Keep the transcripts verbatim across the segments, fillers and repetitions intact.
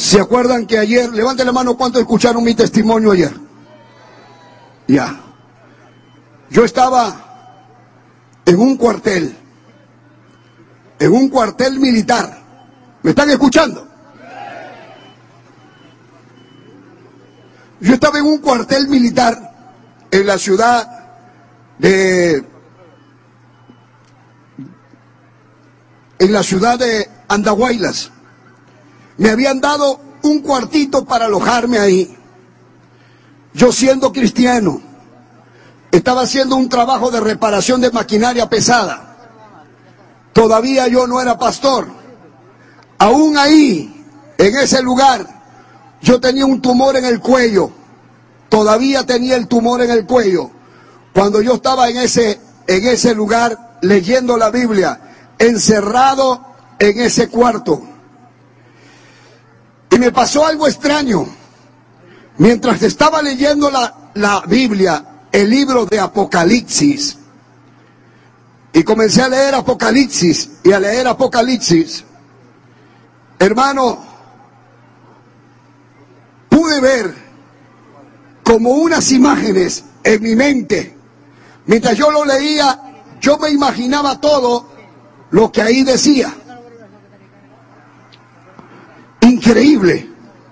¿Se acuerdan que ayer, levanten la mano, cuántos escucharon mi testimonio ayer? Ya. Yo estaba en un cuartel, en un cuartel militar. ¿Me están escuchando? Yo estaba en un cuartel militar en la ciudad de en la ciudad de Andahuaylas. Me habían dado un cuartito para alojarme ahí. Yo, siendo cristiano, estaba haciendo un trabajo de reparación de maquinaria pesada. Todavía yo no era pastor. Aún ahí, en ese lugar, yo tenía un tumor en el cuello. Todavía tenía el tumor en el cuello. Cuando yo estaba en ese, en ese lugar, leyendo la Biblia, encerrado en ese cuarto. Y me pasó algo extraño. Mientras estaba leyendo la, la Biblia, el libro de Apocalipsis, y comencé a leer Apocalipsis, y a leer Apocalipsis, hermano, pude ver como unas imágenes en mi mente. Mientras yo lo leía, yo me imaginaba todo lo que ahí decía. Increíble.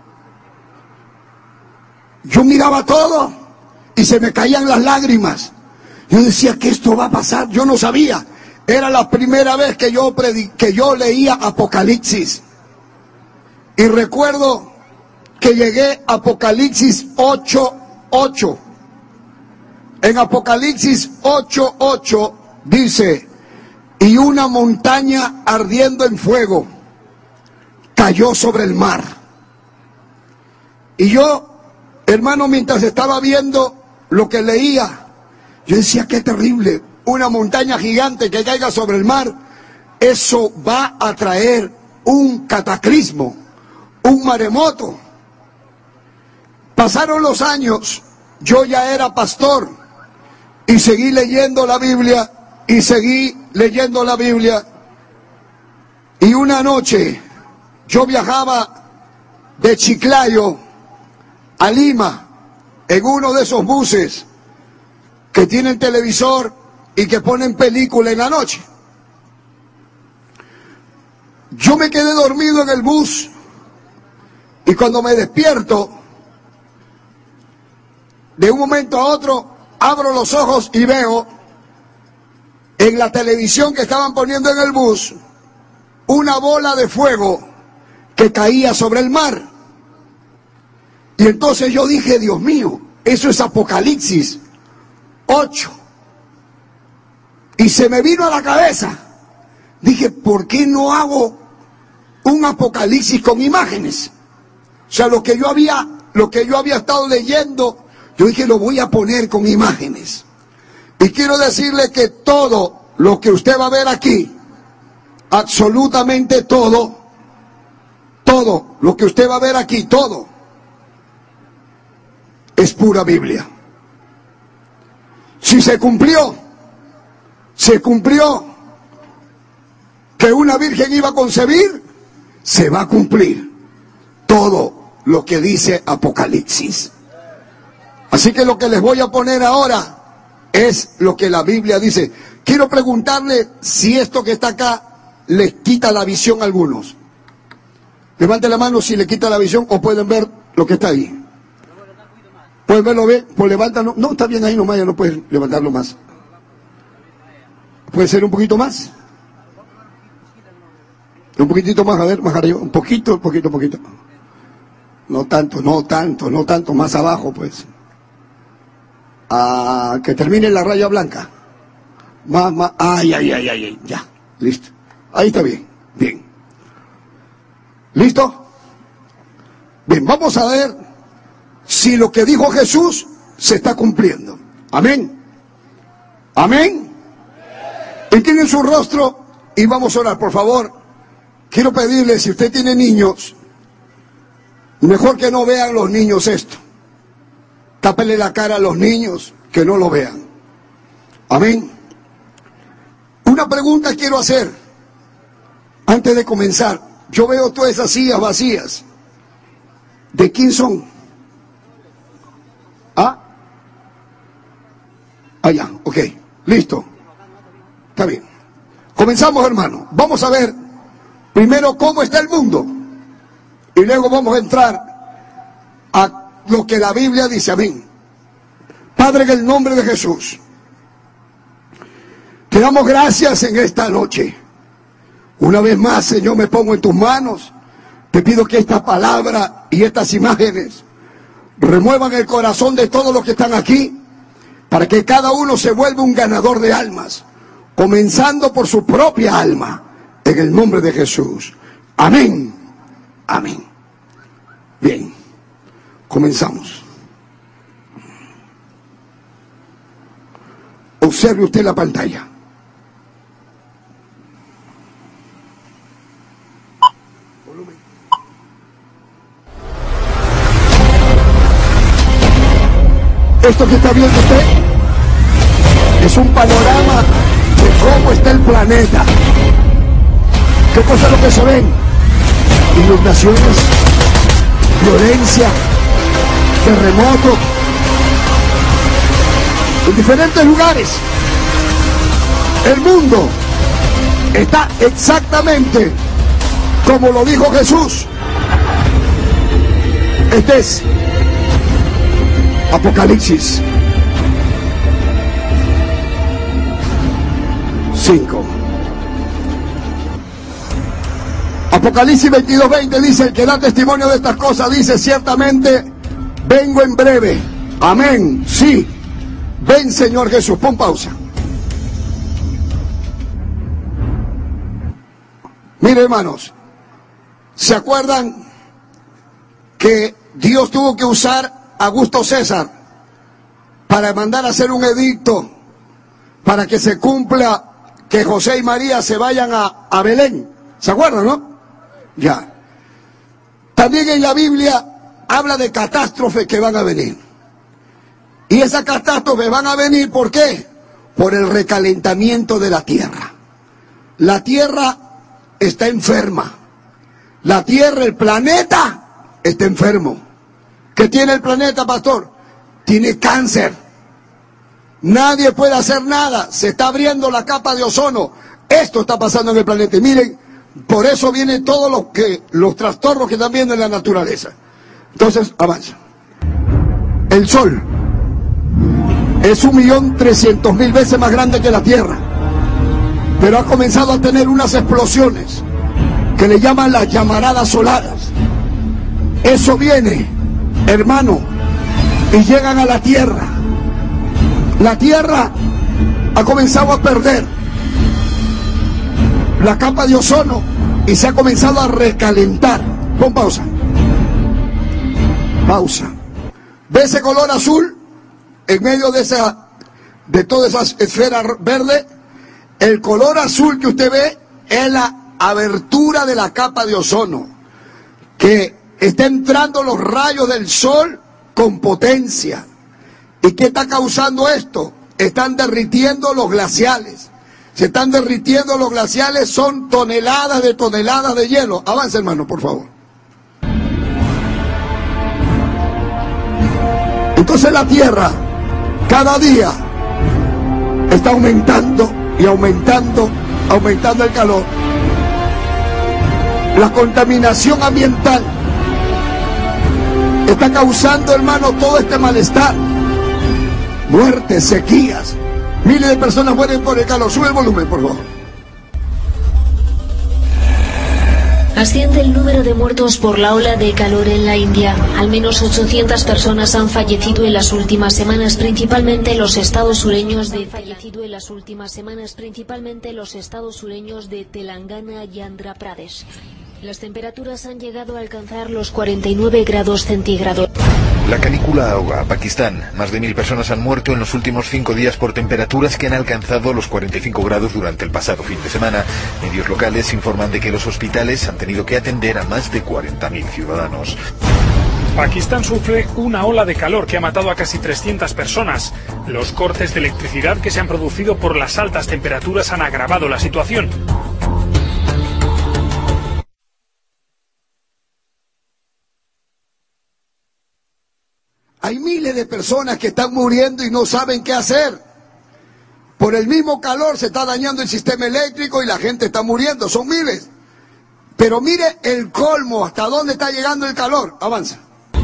Yo miraba todo y se me caían las lágrimas. Yo decía que esto va a pasar. Yo no sabía. Era la primera vez que yo predi- que yo leía Apocalipsis. Y recuerdo que llegué a Apocalipsis ocho ocho. En Apocalipsis ocho ocho dice: y una montaña ardiendo en fuego cayó sobre el mar. Y yo, hermano, mientras estaba viendo lo que leía, yo decía, qué terrible, una montaña gigante que caiga sobre el mar, eso va a traer un cataclismo, un maremoto. Pasaron los años, yo ya era pastor, y seguí leyendo la Biblia, y seguí leyendo la Biblia, y una noche yo viajaba de Chiclayo a Lima en uno de esos buses que tienen televisor y que ponen película en la noche. Yo me quedé dormido en el bus y cuando me despierto, de un momento a otro, abro los ojos y veo en la televisión que estaban poniendo en el bus una bola de fuego que caía sobre el mar. Y entonces yo dije, Dios mío, eso es Apocalipsis ocho. Y se me vino a la cabeza. Dije, ¿por qué no hago un Apocalipsis con imágenes? O sea, lo que yo había, lo que yo había estado leyendo, yo dije, lo voy a poner con imágenes. Y quiero decirle que todo lo que usted va a ver aquí, absolutamente todo, todo lo que usted va a ver aquí, todo, es pura Biblia. Si se cumplió, se cumplió que una virgen iba a concebir, se va a cumplir todo lo que dice Apocalipsis. Así que lo que les voy a poner ahora es lo que la Biblia dice. Quiero preguntarle si esto que está acá les quita la visión a algunos. Levante la mano si le quita la visión o pueden ver lo que está ahí. ¿Pueden verlo bien? Pues levántalo. No, está bien ahí nomás, ya no puedes levantarlo más. ¿Puede ser un poquito más? Un poquitito más, a ver, más arriba. Un poquito, un poquito, un poquito. No tanto, no tanto, no tanto, más abajo pues. Ah, que termine la raya blanca. Más, más, ay, ay, ay, ay, ay, ya, listo. Ahí está bien, bien. ¿Listo? Bien, vamos a ver si lo que dijo Jesús se está cumpliendo. Amén. Amén. Inclinen su rostro y vamos a orar, por favor. Quiero pedirle, si usted tiene niños, mejor que no vean los niños esto. Tápele la cara a los niños, que no lo vean. Amén. Una pregunta quiero hacer antes de comenzar. Yo veo todas esas sillas vacías ¿De quién son? ¿Ah? Allá, ok, listo. Está bien. Comenzamos, hermano. Vamos a ver primero cómo está el mundo. Y luego vamos a entrar a lo que la Biblia dice. Amén. Padre, en el nombre de Jesús, te damos gracias en esta noche. Una vez más, Señor, me pongo en tus manos. Te pido que esta palabra y estas imágenes remuevan el corazón de todos los que están aquí, para que cada uno se vuelva un ganador de almas, comenzando por su propia alma, en el nombre de Jesús. Amén. Amén. Bien, comenzamos. Observe usted la pantalla. Esto que está viendo usted es un panorama de cómo está el planeta. ¿Qué cosa es lo que se ven? Inundaciones, violencia, terremotos, en diferentes lugares. El mundo está exactamente como lo dijo Jesús. Este es Apocalipsis cinco. Apocalipsis veintidós veinte dice: el que da testimonio de estas cosas dice, ciertamente vengo en breve. Amén. Sí. Ven, Señor Jesús. Pon pausa. Mire, hermanos, ¿se acuerdan que Dios tuvo que usar a Augusto César para mandar a hacer un edicto para que se cumpla que José y María se vayan a, a Belén? ¿Se acuerdan, no? Ya. También en la Biblia habla de catástrofes que van a venir. Y esas catástrofes van a venir, ¿por qué? Por el recalentamiento de la tierra. La tierra está enferma. La tierra, el planeta, está enfermo. ¿Qué tiene el planeta, pastor? Tiene cáncer. Nadie puede hacer nada. Se está abriendo la capa de ozono. Esto está pasando en el planeta. Y miren, por eso vienen todos los que los trastornos que están viendo en la naturaleza. Entonces, avanza. El Sol es un millón trescientos mil veces más grande que la Tierra, pero ha comenzado a tener unas explosiones que le llaman las llamaradas solares. Eso viene, hermano, y llegan a la Tierra. La Tierra ha comenzado a perder la capa de ozono y se ha comenzado a recalentar. Pon pausa. Pausa. ¿Ve ese color azul? En medio de esa, de toda esa esfera verde, el color azul que usted ve es la abertura de la capa de ozono, que está entrando los rayos del sol con potencia. ¿Y qué está causando esto? Están derritiendo los glaciales. Se están derritiendo los glaciales, son toneladas de toneladas de hielo. Avance, hermano, por favor. Entonces la Tierra cada día está aumentando y aumentando, aumentando el calor. La contaminación ambiental está causando, hermano, todo este malestar. Muertes, sequías, miles de personas mueren por el calor. Sube el volumen, por favor. Asciende el número de muertos por la ola de calor en la India. Al menos ochocientas personas han fallecido en las últimas semanas, principalmente los estados sureños de fallecido en las últimas semanas, principalmente los estados sureños de Telangana y Andhra Pradesh. Las temperaturas han llegado a alcanzar los cuarenta y nueve grados centígrados. La canícula ahoga a Pakistán. Más de mil personas han muerto en los últimos cinco días por temperaturas que han alcanzado los cuarenta y cinco grados durante el pasado fin de semana. Medios locales informan de que los hospitales han tenido que atender a más de cuarenta mil ciudadanos. Pakistán sufre una ola de calor que ha matado a casi trescientas personas. Los cortes de electricidad que se han producido por las altas temperaturas han agravado la situación. Hay miles de personas que están muriendo y no saben qué hacer. Por el mismo calor se está dañando el sistema eléctrico y la gente está muriendo, son miles. Pero mire el colmo, hasta dónde está llegando el calor. Avanza.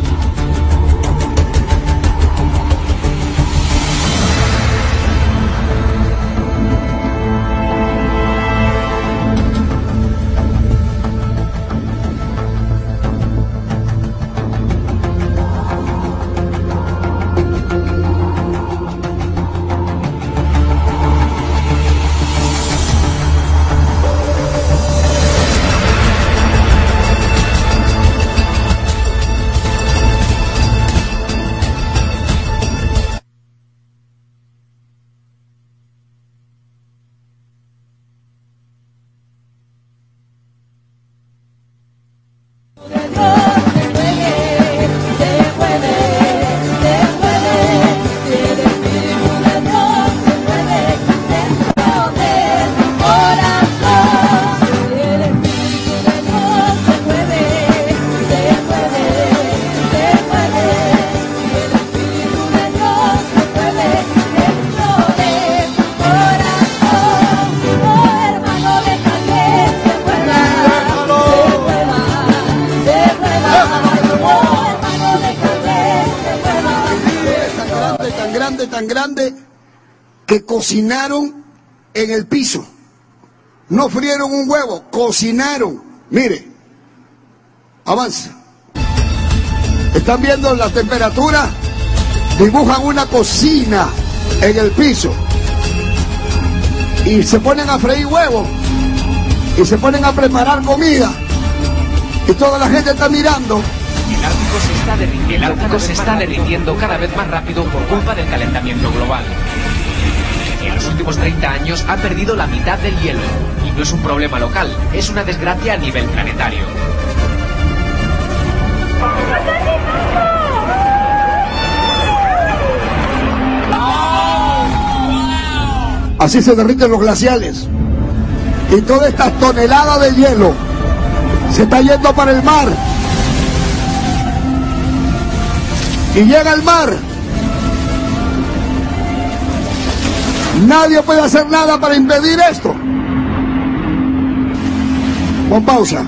Tan grande que cocinaron en el piso, no frieron un huevo, cocinaron. Mire, avanza. Están viendo la temperatura, dibujan una cocina en el piso y se ponen a freír huevos y se ponen a preparar comida y toda la gente está mirando. El Ártico se está derritiendo, el Ártico se está derritiendo cada vez más rápido por culpa del calentamiento global. En los últimos treinta años ha perdido la mitad del hielo. Y no es un problema local, es una desgracia a nivel planetario. Así se derriten los glaciales. Y toda esta tonelada de hielo se está yendo para el mar. Y llega al mar. Nadie puede hacer nada para impedir esto. Pon pausa.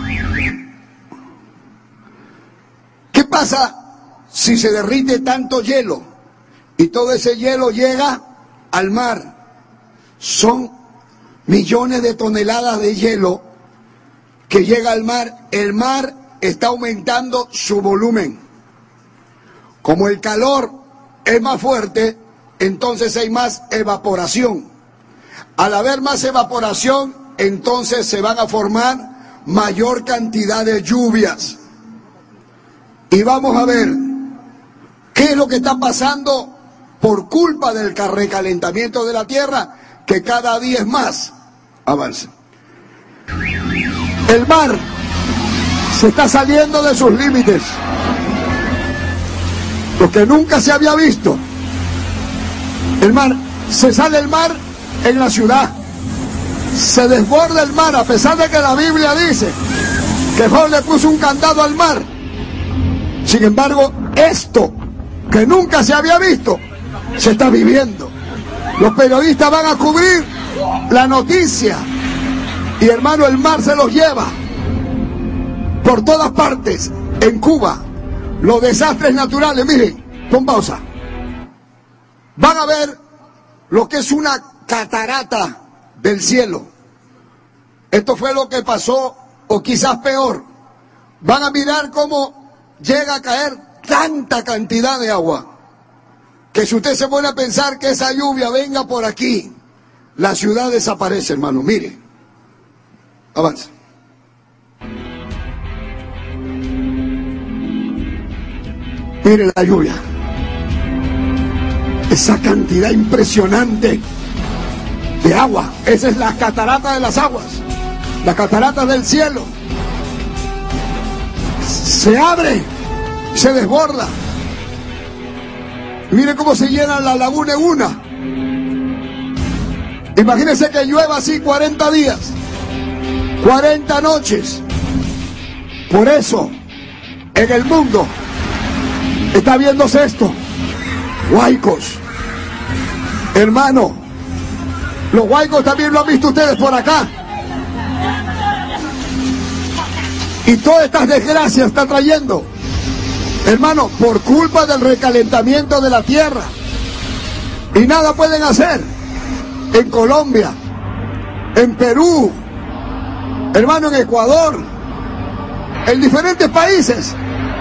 ¿Qué pasa si se derrite tanto hielo y todo ese hielo llega al mar? Son millones de toneladas de hielo que llega al mar. El mar está aumentando su volumen. Como el calor es más fuerte, entonces hay más evaporación. Al haber más evaporación, entonces se van a formar mayor cantidad de lluvias. Y vamos a ver qué es lo que está pasando por culpa del recalentamiento de la Tierra, que cada día es más. Avanza. El mar se está saliendo de sus límites. Lo que nunca se había visto. El mar, se sale el mar en la ciudad, se desborda el mar, a pesar de que la Biblia dice que Job le puso un candado al mar. Sin embargo, esto que nunca se había visto se está viviendo. Los periodistas van a cubrir la noticia y, hermano, el mar se los lleva por todas partes. En Cuba, los desastres naturales, miren, pon pausa. Van a ver lo que es una catarata del cielo. Esto fue lo que pasó, o quizás peor. Van a mirar cómo llega a caer tanta cantidad de agua, que si usted se pone a pensar que esa lluvia venga por aquí, la ciudad desaparece, hermano. Mire, avanza. Mire la lluvia, esa cantidad impresionante de agua. Esa es la catarata de las aguas, la catarata del cielo. Se abre, se desborda. Mire cómo se llena la laguna en una. Imagínense que llueva así cuarenta días, cuarenta noches. Por eso, en el mundo está viéndose esto. Huaicos. Hermano, los huaicos también lo han visto ustedes por acá. Y todas estas desgracias está trayendo, hermano, por culpa del recalentamiento de la tierra. Y nada pueden hacer. En Colombia, en Perú, hermano, en Ecuador, en diferentes países.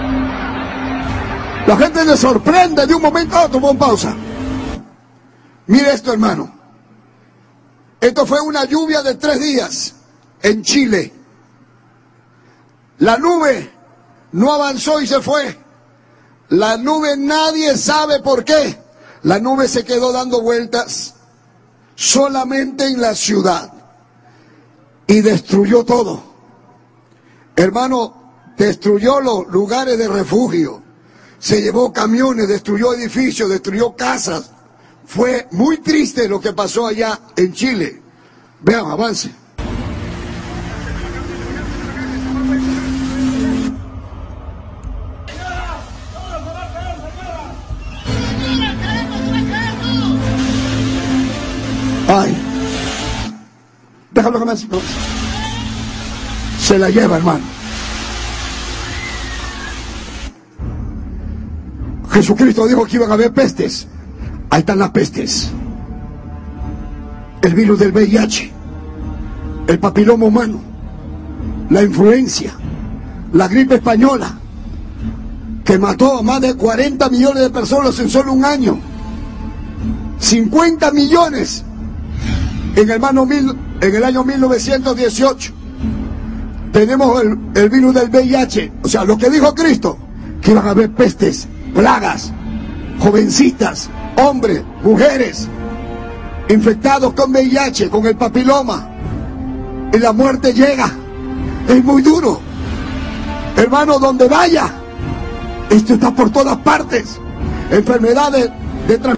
La gente se sorprende de un momento a otro. Pon pausa. Mire esto, hermano. Esto fue una lluvia de tres días en Chile. La nube no avanzó y se fue. La nube nadie sabe por qué. La nube se quedó dando vueltas solamente en la ciudad y destruyó todo. Hermano, destruyó los lugares de refugio, se llevó camiones, destruyó edificios, destruyó casas. Fue muy triste lo que pasó allá en Chile. Vean, avance. Ay, déjalo que me hace. Se la lleva, hermano. Jesucristo dijo que iban a haber pestes. Ahí están las pestes. El virus del V I H, el papiloma humano, la influencia, la gripe española, que mató a más de cuarenta millones de personas en solo un año. cincuenta millones en el, hermano, mil, en el año mil novecientos dieciocho. Tenemos el, el virus del V I H. O sea, lo que dijo Cristo, que iban a haber pestes, plagas, jovencitas, hombres, mujeres, infectados con V I H, con el papiloma, y la muerte llega. Es muy duro, hermano, donde vaya, esto está por todas partes. Enfermedades de transmisión.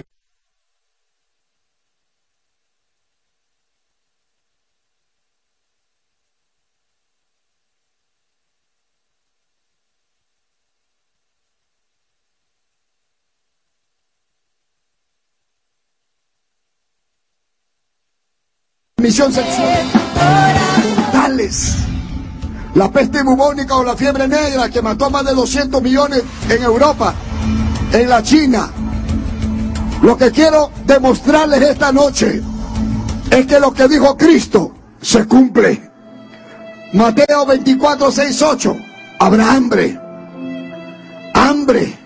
Transmisión sexual, totales. La peste bubónica o la fiebre negra, que mató a más de doscientos millones en Europa, en la China. Lo que quiero demostrarles esta noche es que lo que dijo Cristo se cumple. Mateo veinticuatro, seis, ocho. Habrá hambre, hambre,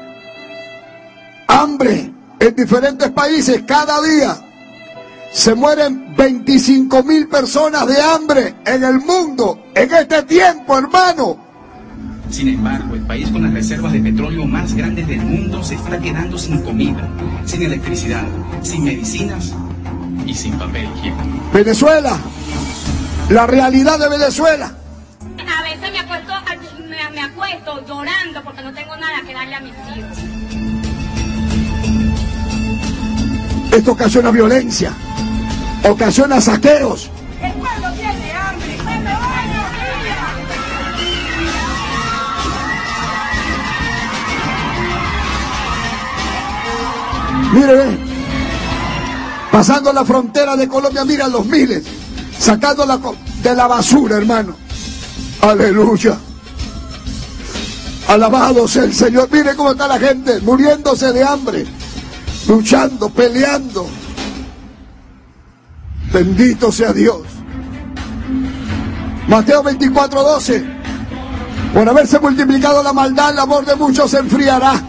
hambre en diferentes países cada día. Se mueren veinticinco mil personas de hambre en el mundo en este tiempo, hermano. Sin embargo, el país con las reservas de petróleo más grandes del mundo se está quedando sin comida, sin electricidad, sin medicinas y sin papel higiénico. Venezuela, la realidad de Venezuela. A veces me acuesto, me, me acuesto llorando porque no tengo nada que darle a mis hijos. Esto ocasiona violencia, ocasiona saqueos. El pueblo tiene hambre, el pueblo Mire, ve, pasando la frontera de Colombia, mira los miles, sacándola de la basura, hermano. Aleluya. Alabado sea el Señor. Mire cómo está la gente, muriéndose de hambre, luchando, peleando. Bendito sea Dios. Mateo veinticuatro, doce. Por haberse multiplicado la maldad, el amor de muchos se enfriará.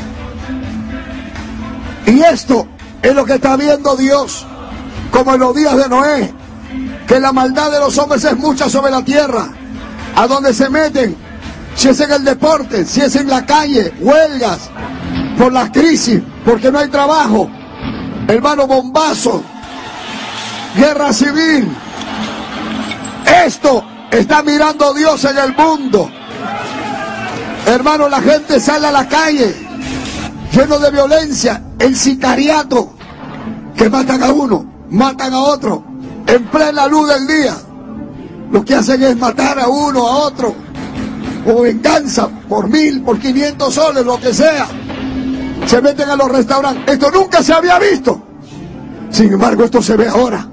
Y esto es lo que está viendo Dios, como en los días de Noé, que la maldad de los hombres es mucha sobre la tierra. A donde se meten, si es en el deporte, si es en la calle, huelgas, por la crisis, porque no hay trabajo, hermano, bombazo, guerra civil. Esto está mirando Dios en el mundo. Hermano, la gente sale a la calle lleno de violencia, el sicariato, que matan a uno, matan a otro, en plena luz del día. Lo que hacen es matar a uno, a otro, o venganza, por mil, por quinientos soles, lo que sea. se meten a los restaurantes. Esto nunca se había visto. Sin embargo, esto se ve ahora.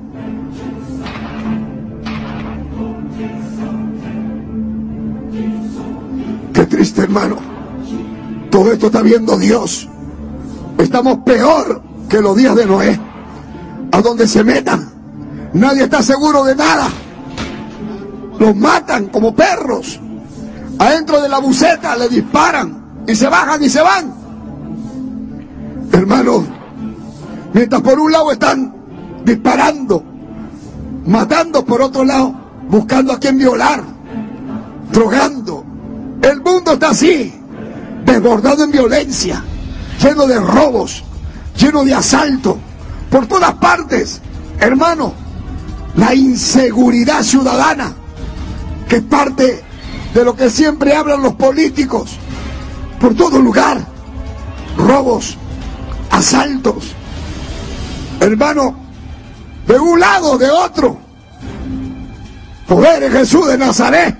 Qué triste, hermano. Todo esto está viendo Dios. Estamos peor que los días de Noé. A donde se metan, nadie está seguro de nada. Los matan como perros. Adentro de la buceta le disparan y se bajan y se van. Hermanos, mientras por un lado están disparando, matando, por otro lado buscando a quien violar, drogando. El mundo está así, desbordado en violencia, lleno de robos, lleno de asaltos, por todas partes. Hermano, la inseguridad ciudadana, que es parte de lo que siempre hablan los políticos, por todo lugar, robos, asaltos, hermano, de un lado, de otro. Poder en Jesús de Nazaret.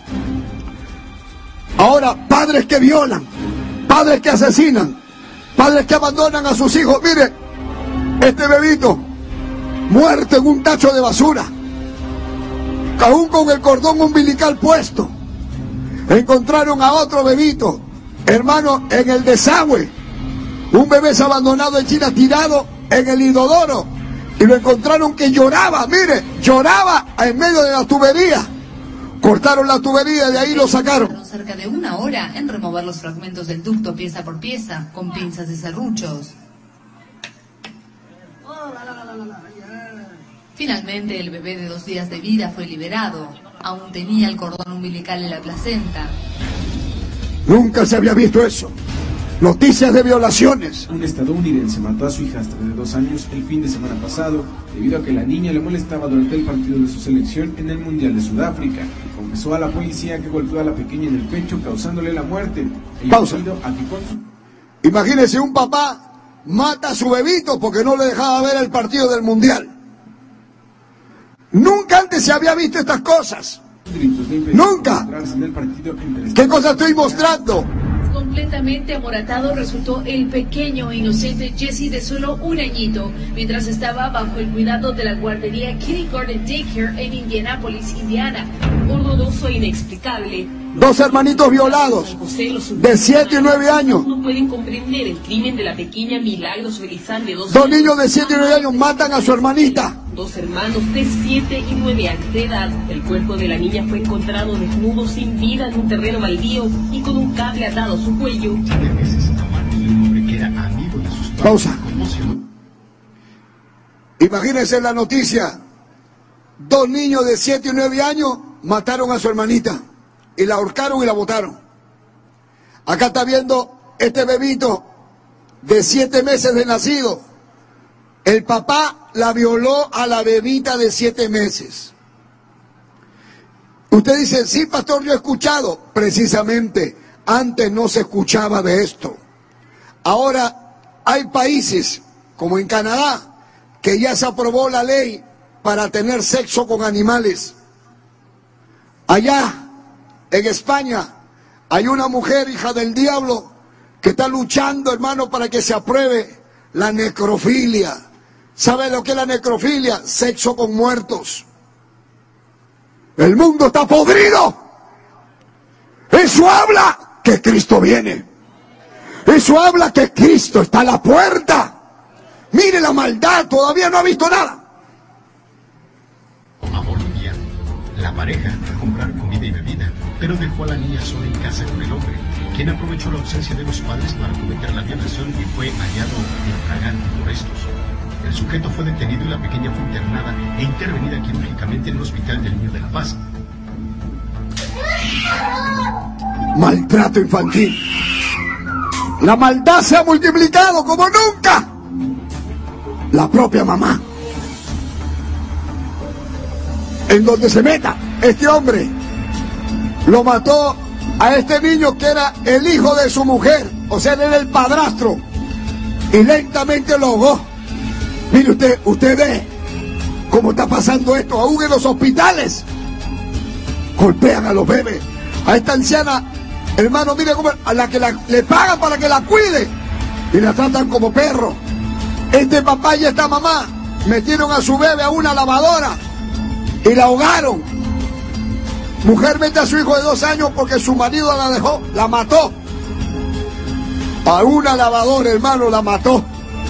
Ahora, padres que violan, padres que asesinan, padres que abandonan a sus hijos. Mire, este bebito muerto en un tacho de basura, aún con el cordón umbilical puesto. Encontraron a otro bebito, hermano, en el desagüe. Un bebé se abandonado en China, tirado en el inodoro, y lo encontraron que lloraba, mire, lloraba en medio de la tubería. Cortaron la tubería y de ahí lo sacaron. Cerca de una hora en remover los fragmentos del ducto pieza por pieza, con pinzas de serruchos. Finalmente el bebé de dos días de vida fue liberado. Aún tenía el cordón umbilical en la placenta. Nunca se había visto eso. Noticias de violaciones. Un estadounidense mató a su hijastra de dos años el fin de semana pasado debido a que la niña le molestaba durante el partido de su selección en el Mundial de Sudáfrica. Confesó a la policía que golpeó a la pequeña en el pecho causándole la muerte. Pausa. A que con su... Imagínese, un papá mata a su bebito porque no le dejaba ver el partido del Mundial. Nunca antes se había visto estas cosas. Nunca. ¿Qué cosa estoy mostrando? Completamente amoratado resultó el pequeño inocente Jesse de solo un añito, mientras estaba bajo el cuidado de la guardería Kitty Garden Daycare en Indianápolis, Indiana. Un doloroso e inexplicable. Dos hermanitos violados de siete y nueve años. No pueden comprender el crimen de la pequeña Milagros Belizán de dos Dos niños de siete y nueve años matan a su hermanita. Dos hermanos de siete y nueve años de edad. El cuerpo de la niña fue encontrado desnudo, sin vida, en un terreno baldío y con un cable atado a su cuello. Pausa. Imagínense la noticia. Dos niños de siete y nueve años mataron a su hermanita y la ahorcaron y la botaron. Acá está viendo este bebito de siete meses de nacido. El papá la violó a la bebita de siete meses. Usted dice, sí, pastor, yo he escuchado. Precisamente, antes no se escuchaba de esto. Ahora hay países, como en Canadá, que ya se aprobó la ley para tener sexo con animales. Allá, en España, hay una mujer, hija del diablo, que está luchando, hermano, para que se apruebe la necrofilia. ¿Sabe lo que es la necrofilia? Sexo con muertos. El mundo está podrido. Eso habla que Cristo viene. Eso habla que Cristo está a la puerta. Mire la maldad, todavía no ha visto nada. A Bolivia, la pareja fue a comprar comida y bebida, pero dejó a la niña sola en casa con el hombre, quien aprovechó la ausencia de los padres para cometer la violación y fue hallado infragante por estos. El sujeto fue detenido y la pequeña fue internada e intervenida quirúrgicamente en el Hospital del Niño de La Paz. Maltrato infantil. La maldad se ha multiplicado como nunca. La propia mamá. En donde se meta, este hombre lo mató a este niño que era el hijo de su mujer, o sea, él era el padrastro, y lentamente lo ahogó. Mire usted, usted ve cómo está pasando esto, aún en los hospitales. Golpean a los bebés. A esta anciana, hermano, mire cómo, a la que la, le pagan para que la cuide. y la tratan como perro. Este papá y esta mamá metieron a su bebé a una lavadora y la ahogaron. Mujer mete a su hijo de dos años porque su marido la dejó, la mató. A una lavadora, hermano, la mató.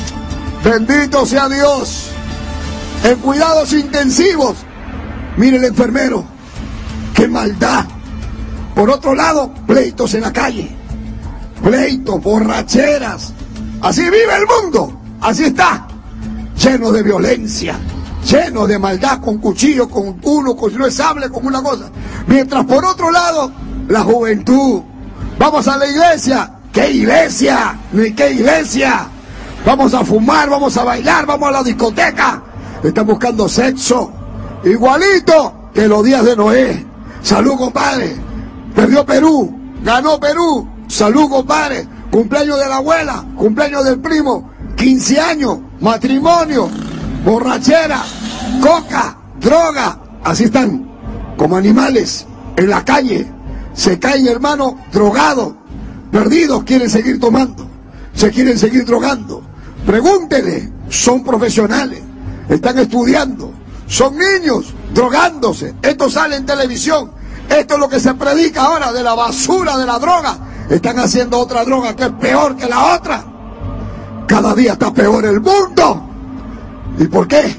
Bendito sea Dios. En cuidados intensivos, mire el enfermero, qué maldad. Por otro lado, pleitos en la calle, pleitos, borracheras. Así vive el mundo, así está, lleno de violencia, lleno de maldad, con cuchillo, con uno, con si no es sable, con una cosa. Mientras por otro lado, la juventud, vamos a la iglesia. ¿Qué iglesia? Ni qué iglesia. Vamos a fumar, vamos a bailar, vamos a la discoteca. Están buscando sexo, igualito que los días de Noé. Salud, compadre. Perdió Perú, ganó Perú. Salud, compadre. Cumpleaños de la abuela, cumpleaños del primo, quince años, matrimonio, borrachera, coca, droga. Así están, como animales, en la calle. Se caen, hermano, drogados, perdidos, quieren seguir tomando, se quieren seguir drogando. Pregúntele, son profesionales, están estudiando, son niños drogándose. Esto sale en televisión, esto es lo que se predica ahora de la basura de la droga. Están haciendo otra droga que es peor que la otra. Cada día está peor el mundo. ¿Y por qué?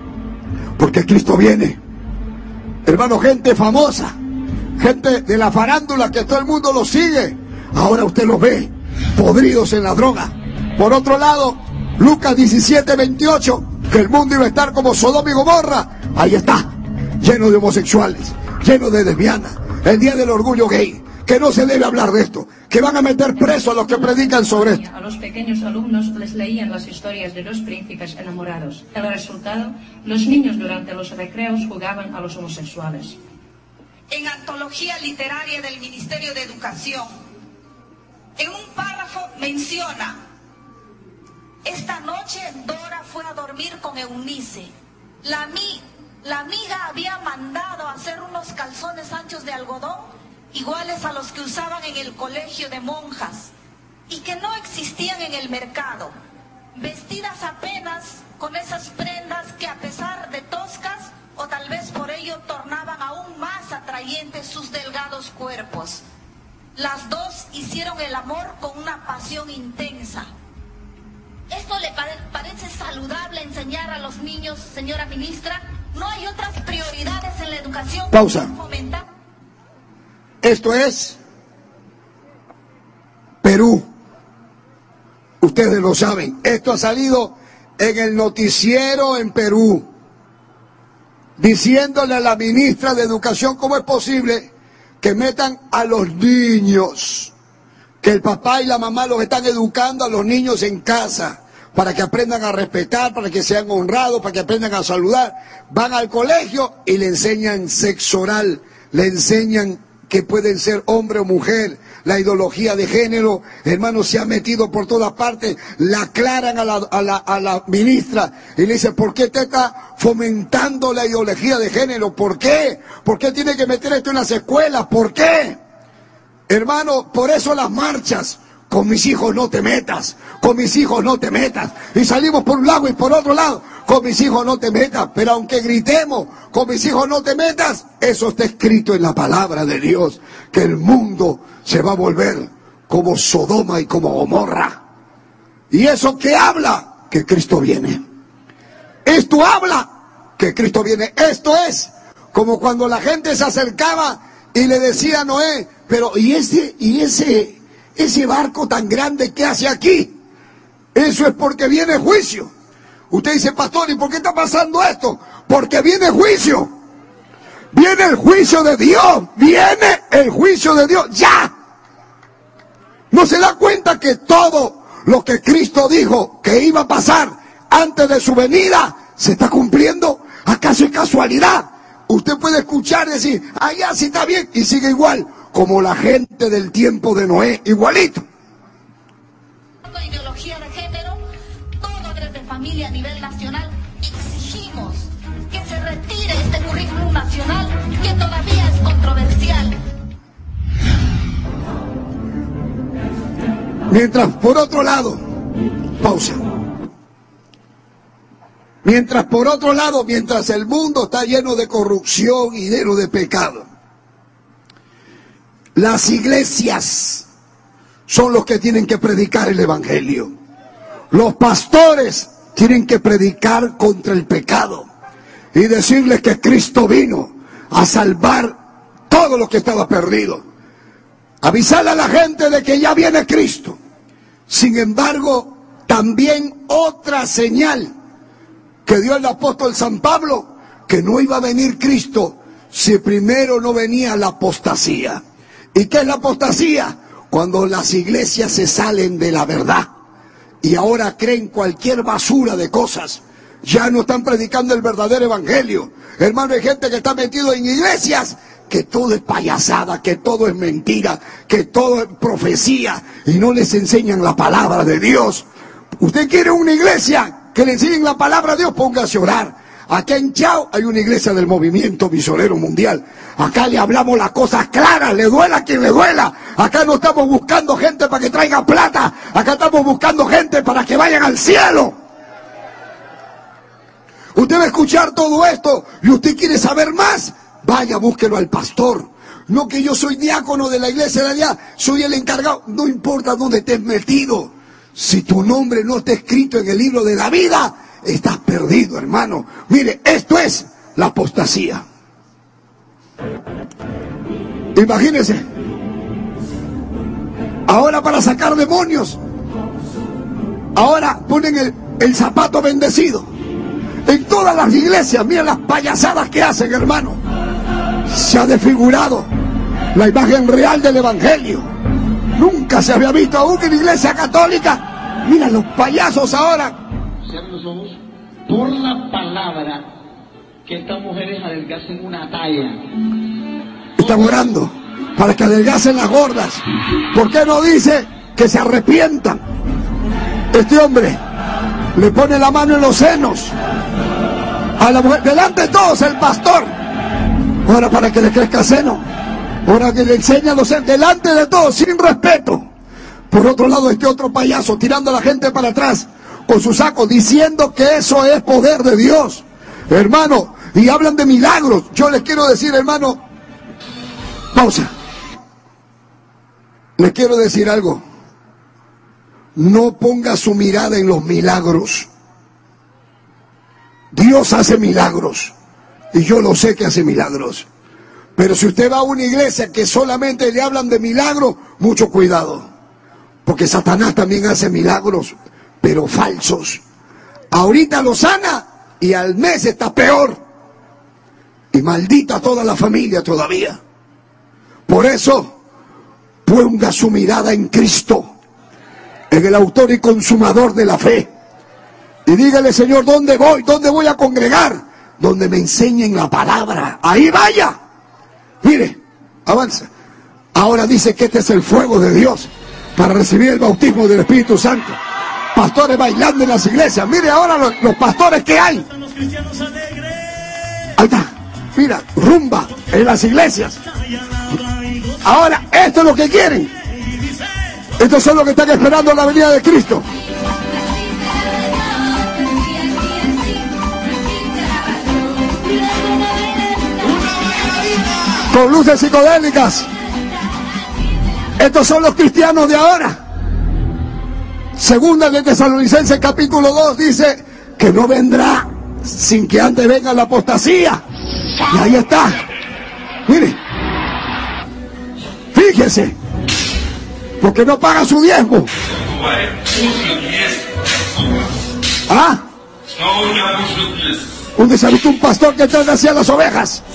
Porque Cristo viene. Hermano, gente famosa, gente de la farándula que todo el mundo lo sigue, ahora usted los ve podridos en la droga. Por otro lado, Lucas diecisiete, veintiocho, que el mundo iba a estar como Sodoma y Gomorra, ahí está, lleno de homosexuales, lleno de lesbianas, el día del orgullo gay, que no se debe hablar de esto, que van a meter presos a los que predican sobre esto. A los pequeños alumnos les leían las historias de los príncipes enamorados. El resultado, los niños durante los recreos jugaban a los homosexuales. En antología literaria del Ministerio de Educación, en un párrafo menciona: esta noche Dora fue a dormir con Eunice. La, mi, la amiga había mandado hacer unos calzones anchos de algodón iguales a los que usaban en el colegio de monjas y que no existían en el mercado, vestidas apenas con esas prendas que, a pesar de toscas, o tal vez por ello, tornaban aún más atrayentes sus delgados cuerpos. Las dos hicieron el amor con una pasión intensa. ¿Esto le pare- parece saludable enseñar a los niños, señora ministra? ¿No hay otras prioridades en la educación? Pausa. Esto es Perú. Ustedes lo saben. Esto ha salido en el noticiero en Perú, diciéndole a la ministra de Educación cómo es posible que metan a los niños, que el papá y la mamá los están educando a los niños en casa, para que aprendan a respetar, para que sean honrados, para que aprendan a saludar. Van al colegio y le enseñan sexo oral, le enseñan que pueden ser hombre o mujer. La ideología de género, hermano, se ha metido por todas partes. La aclaran a la, a la, a la ministra y le dice: ¿por qué te está fomentando la ideología de género? ¿Por qué? ¿Por qué tiene que meter esto en las escuelas? ¿Por qué? Hermano, por eso las marchas. Con mis hijos no te metas, con mis hijos no te metas. Y salimos por un lado y por otro lado, con mis hijos no te metas. Pero aunque gritemos, con mis hijos no te metas, eso está escrito en la palabra de Dios, que el mundo se va a volver como Sodoma y como Gomorra. ¿Y eso qué habla? Que Cristo viene. Esto habla que Cristo viene. Esto es como cuando la gente se acercaba y le decía a Noé: pero ¿y ese, y ese... ese barco tan grande que hace aquí? Eso es porque viene juicio. Usted dice: pastor, ¿y por qué está pasando esto? Porque viene juicio. Viene el juicio de Dios. Viene el juicio de Dios. ¡Ya! ¿No se da cuenta que todo lo que Cristo dijo que iba a pasar antes de su venida se está cumpliendo? ¿Acaso es casualidad? Usted puede escuchar y decir: allá sí está bien, y sigue igual, como la gente del tiempo de Noé, igualito. La ideología de género, todo desde familia a nivel nacional, exigimos que se retire este currículum nacional que todavía es controversial. Mientras, por otro lado, Pausa. Mientras por otro lado, mientras el mundo está lleno de corrupción y lleno de pecado, las iglesias son los que tienen que predicar el evangelio. Los pastores tienen que predicar contra el pecado y decirles que Cristo vino a salvar todo lo que estaba perdido. Avisarle a la gente de que ya viene Cristo. Sin embargo, también otra señal que dio el apóstol San Pablo, que no iba a venir Cristo si primero no venía la apostasía. ¿Y qué es la apostasía? Cuando las iglesias se salen de la verdad y ahora creen cualquier basura de cosas. Ya no están predicando el verdadero evangelio. Hermano, hay gente que está metido en iglesias que todo es payasada, que todo es mentira, que todo es profecía y no les enseñan la palabra de Dios. Usted quiere una iglesia que le enseñen la palabra de Dios, póngase a orar. Acá en Chao hay una iglesia del movimiento misionero mundial. Acá le hablamos las cosas claras, le duela a quien le duela. Acá no estamos buscando gente para que traiga plata. Acá estamos buscando gente para que vayan al cielo. Usted va a escuchar todo esto y usted quiere saber más. Vaya, búsquelo al pastor. No que yo soy diácono de la iglesia de allá, soy el encargado. No importa dónde estés metido. Si tu nombre no está escrito en el libro de la vida, estás perdido, hermano. Mire, esto es la apostasía. Imagínense. Ahora para sacar demonios, ahora ponen el, el zapato bendecido. En todas las iglesias, miren las payasadas que hacen, hermano. Se ha desfigurado la imagen real del evangelio. Nunca se había visto aún en la iglesia católica. Mira los payasos ahora. Cierren los ojos. Por la palabra, que estas mujeres adelgacen una talla. Están orando para que adelgacen las gordas. ¿Por qué no dice que se arrepientan? Este hombre le pone la mano en los senos a la mujer, delante de todos, el pastor. Ahora para que le crezca el seno. Ahora que le enseña a los senos, delante de todos, sin respeto. Por otro lado, este otro payaso tirando a la gente para atrás con su saco, diciendo que eso es poder de Dios. Hermano, y hablan de milagros. Yo les quiero decir, hermano, pausa. Les quiero decir algo. No ponga su mirada en los milagros. Dios hace milagros. Y yo lo sé que hace milagros. Pero si usted va a una iglesia que solamente le hablan de milagros, mucho cuidado. Porque Satanás también hace milagros, pero falsos. Ahorita lo sana y al mes está peor. Y maldita toda la familia todavía. Por eso, ponga su mirada en Cristo, en el autor y consumador de la fe. Y dígale, Señor, ¿dónde voy? ¿Dónde voy a congregar? Donde me enseñen la palabra. Ahí vaya. Mire, avanza. Ahora dice que este es el fuego de Dios para recibir el bautismo del Espíritu Santo. Pastores bailando en las iglesias. Mire ahora los, los pastores que hay. Ahí está. Mira, rumba en las iglesias. Ahora, esto es lo que quieren. Estos son los que están esperando la venida de Cristo. Con luces psicodélicas. Estos son los cristianos de ahora. Segunda de Tesalonicenses capítulo dos dice que no vendrá sin que antes venga la apostasía. Y ahí está. Mire. Fíjese. Porque no paga su diezmo. ¿Ah? Un día se ha visto un pastor que trata hacia las ovejas.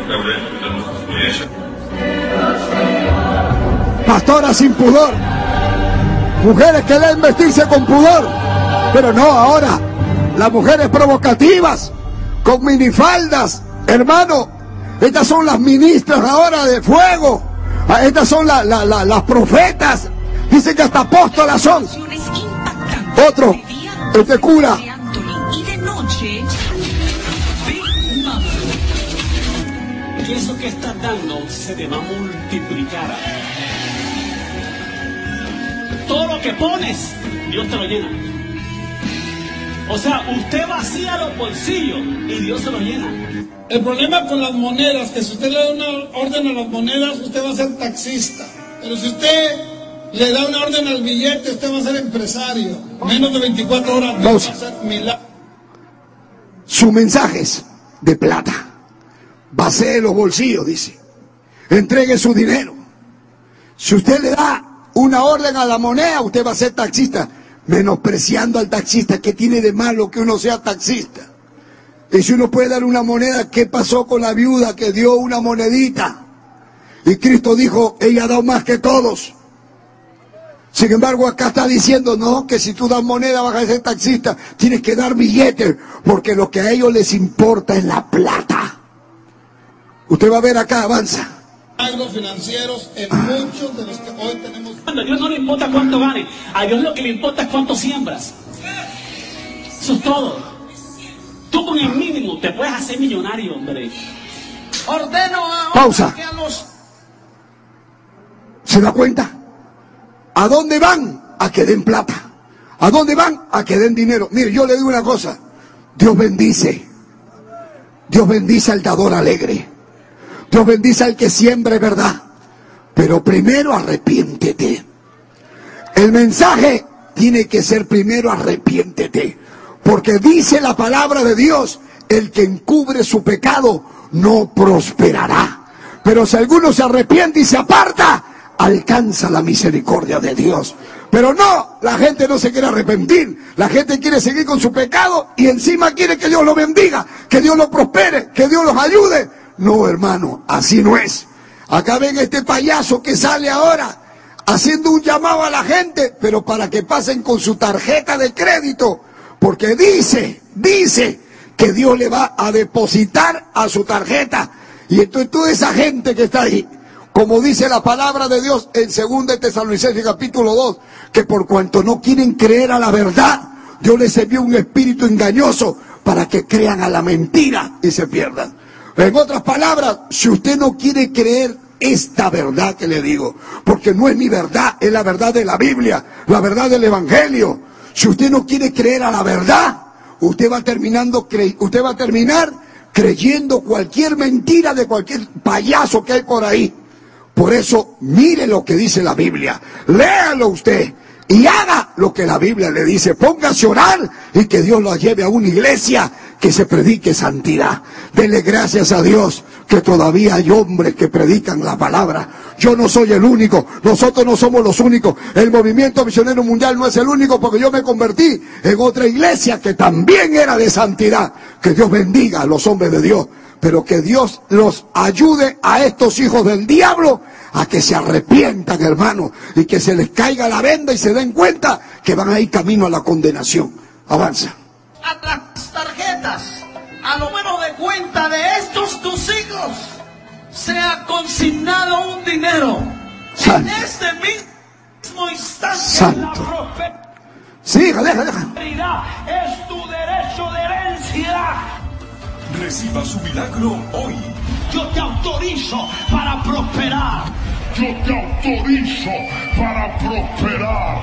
Pastoras sin pudor. Mujeres que deben vestirse con pudor. Pero no, ahora las mujeres provocativas con minifaldas. Hermano, estas son las ministras ahora de fuego. Estas son la, la, la, las profetas. Dicen que hasta apóstolas son. Otro, este cura. Y de noche, y eso que estás dando se te va a multiplicar. Todo lo que pones, Dios te lo llena. O sea, usted vacía los bolsillos y Dios se los llena. El problema con las monedas, que si usted le da una orden a las monedas, usted va a ser taxista. Pero si usted le da una orden al billete, usted va a ser empresario. Menos de veinticuatro horas Dios va a hacer milagros. Su mensaje es de plata. Vacíe los bolsillos, dice. Entregue su dinero. Si usted le da una orden a la moneda, usted va a ser taxista. Menospreciando al taxista. ¿Qué tiene de malo que uno sea taxista? Y si uno puede dar una moneda, ¿qué pasó con la viuda que dio una monedita? Y Cristo dijo, ella ha dado más que todos. Sin embargo, acá está diciendo, no, que si tú das moneda vas a ser taxista. Tienes que dar billetes, porque lo que a ellos les importa es la plata. Usted va a ver acá, avanza. Milagros financieros en muchos de los que hoy tenemos. A Dios no le importa cuánto gane, a Dios lo que le importa es cuánto siembras. Eso es todo. Tú con el mínimo te puedes hacer millonario, hombre. Ordeno a Pausa. que a los... ¿Se da cuenta? ¿A dónde van? A que den plata. ¿A dónde van? A que den dinero. Mire, yo le digo una cosa. Dios bendice. Dios bendice al dador alegre. Dios bendice al que siembra, es verdad. Pero primero arrepiéntete. El mensaje tiene que ser primero arrepiéntete. Porque dice la palabra de Dios, el que encubre su pecado no prosperará. Pero si alguno se arrepiente y se aparta, alcanza la misericordia de Dios. Pero no, la gente no se quiere arrepentir. La gente quiere seguir con su pecado y encima quiere que Dios lo bendiga, que Dios lo prospere, que Dios los ayude. No, hermano, así no es. Acá ven este payaso que sale ahora haciendo un llamado a la gente, pero para que pasen con su tarjeta de crédito. Porque dice, dice que Dios le va a depositar a su tarjeta. Y entonces toda esa gente que está ahí, como dice la palabra de Dios en segunda de Tesalonicenses capítulo dos, que por cuanto no quieren creer a la verdad, Dios les envió un espíritu engañoso para que crean a la mentira y se pierdan. En otras palabras, si usted no quiere creer esta verdad que le digo, porque no es mi verdad, es la verdad de la Biblia, la verdad del Evangelio. Si usted no quiere creer a la verdad, usted va terminando cre- usted va a terminar creyendo cualquier mentira de cualquier payaso que hay por ahí. Por eso, mire lo que dice la Biblia, léalo usted y haga lo que la Biblia le dice. Póngase a orar y que Dios lo lleve a una iglesia que se predique santidad. Dele gracias a Dios que todavía hay hombres que predican la palabra. Yo no soy el único, nosotros no somos los únicos. El movimiento misionero mundial no es el único, porque yo me convertí en otra iglesia que también era de santidad. Que Dios bendiga a los hombres de Dios, pero que Dios los ayude a estos hijos del diablo a que se arrepientan, hermano, y que se les caiga la venda y se den cuenta que van a ir camino a la condenación. Avanza. A las tarjetas, a lo menos de cuenta de estos tus hijos, se ha consignado un dinero. Santo. En este mismo instante, Santo. la prosperidad Sí, deja, deja, deja. es tu derecho de herencia. Reciba su milagro hoy. Yo te autorizo para prosperar. Yo te autorizo para prosperar.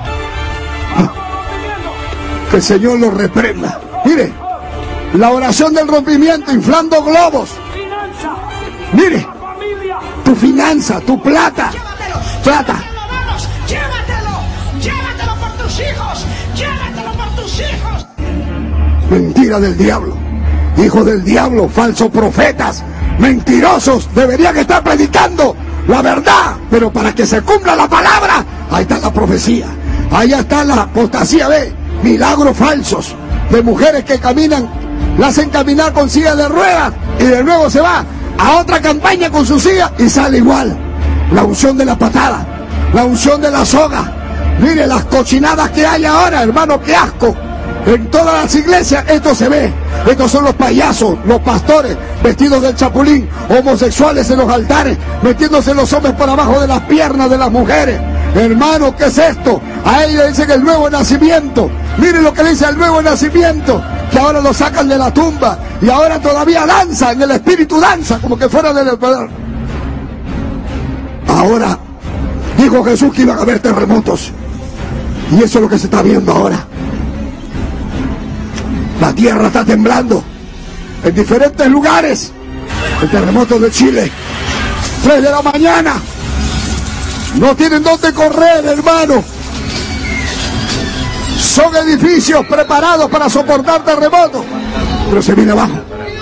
Que el Señor los reprenda. Mire, la oración del rompimiento, inflando globos. Mire, tu finanza, tu plata. Plata. Vamos, llévatelo, llévatelo por tus hijos, llévatelo por tus hijos. Mentira del diablo. Hijos del diablo, falsos profetas, mentirosos, deberían estar predicando la verdad, pero para que se cumpla la palabra, ahí está la profecía, ahí está la apostasía, ve, milagros falsos, de mujeres que caminan, la hacen caminar con silla de ruedas, y de nuevo se va a otra campaña con su silla, y sale igual, la unción de la patada, la unción de la soga, mire las cochinadas que hay ahora, hermano, qué asco. En todas las iglesias esto se ve. Estos son los payasos, los pastores vestidos del chapulín, homosexuales en los altares, metiéndose los hombres por abajo de las piernas de las mujeres. Hermano, ¿qué es esto? A él le dicen el nuevo nacimiento. Miren lo que dice el nuevo nacimiento, que ahora lo sacan de la tumba y ahora todavía danza, en el espíritu danza, como que fuera del poder. Ahora dijo Jesús que iban a haber terremotos, y eso es lo que se está viendo ahora. La tierra está temblando en diferentes lugares. El terremoto de Chile, tres de la mañana. No tienen dónde correr, hermano. Son edificios preparados para soportar terremotos, pero se viene abajo.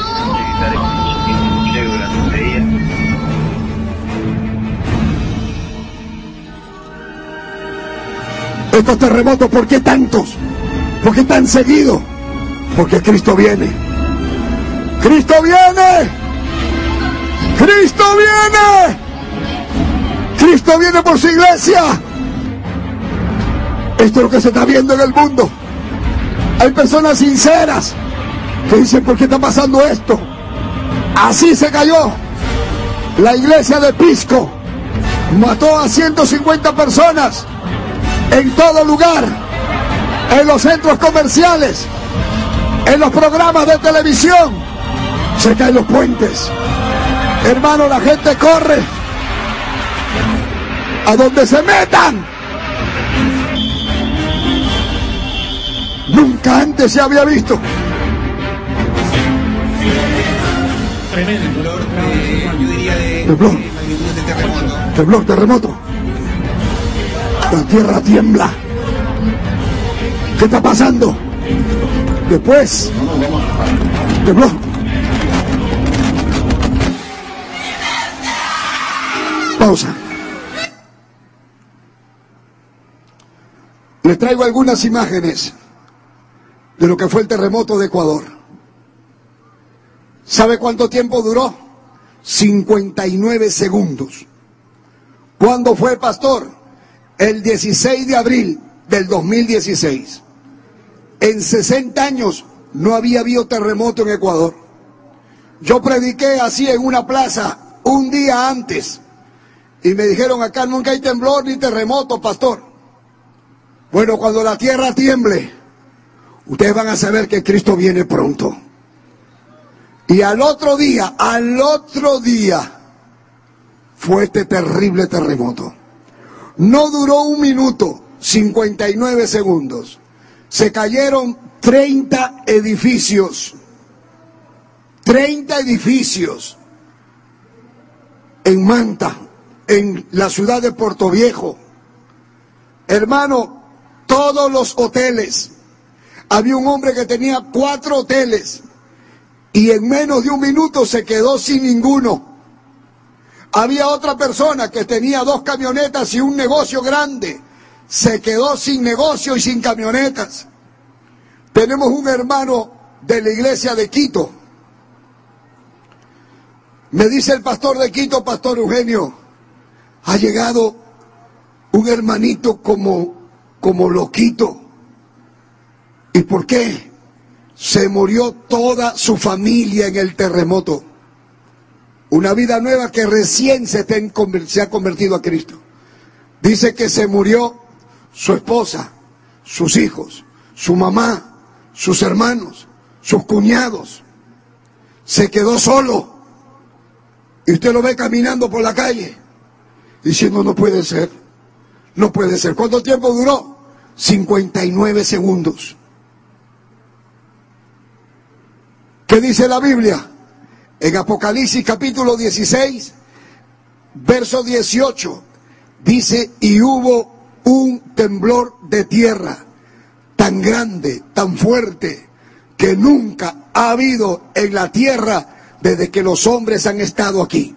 Estos terremotos, ¿por qué tantos? ¿Por qué tan seguidos? Porque Cristo viene. ¡Cristo viene! ¡Cristo viene! ¡Cristo viene por su iglesia! Esto es lo que se está viendo en el mundo. Hay personas sinceras que dicen, ¿por qué está pasando esto? Así se cayó la iglesia de Pisco. Mató a ciento cincuenta personas en todo lugar, en los centros comerciales, en los programas de televisión. Se caen los puentes. Hermano, la gente corre a donde se metan. Nunca antes se había visto. Tremendo. Eh, yo diría de, temblor. de magnitud de terremoto. Temblor, terremoto. La tierra tiembla. ¿Qué está pasando? Después, temblor. Pausa. Les traigo algunas imágenes de lo que fue el terremoto de Ecuador. ¿Sabe cuánto tiempo duró? cincuenta y nueve segundos. ¿Cuándo fue, pastor? El dieciséis de abril del dos mil dieciséis. En sesenta años no había habido terremoto en Ecuador. Yo prediqué así en una plaza un día antes y me dijeron, acá nunca hay temblor ni terremoto, pastor. Bueno, cuando la tierra tiemble, ustedes van a saber que Cristo viene pronto. Y al otro día, al otro día, fue este terrible terremoto. No duró un minuto, cincuenta y nueve segundos. Se cayeron treinta edificios. treinta edificios. En Manta, en la ciudad de Puerto Viejo. Hermano, todos los hoteles. Había un hombre que tenía cuatro hoteles y en menos de un minuto se quedó sin ninguno. Había otra persona que tenía dos camionetas y un negocio grande. Se quedó sin negocio y sin camionetas. Tenemos un hermano de la iglesia de Quito. Me dice el pastor de Quito, pastor Eugenio, ha llegado un hermanito como, como loquito. ¿Y por qué? Se murió toda su familia en el terremoto. Una vida nueva que recién se, ten, se ha convertido a Cristo. Dice que se murió su esposa, sus hijos, su mamá, sus hermanos, sus cuñados. Se quedó solo. Y usted lo ve caminando por la calle, diciendo, no puede ser, no puede ser. ¿Cuánto tiempo duró? cincuenta y nueve segundos. ¿Qué dice la Biblia? En Apocalipsis capítulo dieciséis, verso dieciocho, dice, y hubo un temblor de tierra tan grande, tan fuerte, que nunca ha habido en la tierra desde que los hombres han estado aquí.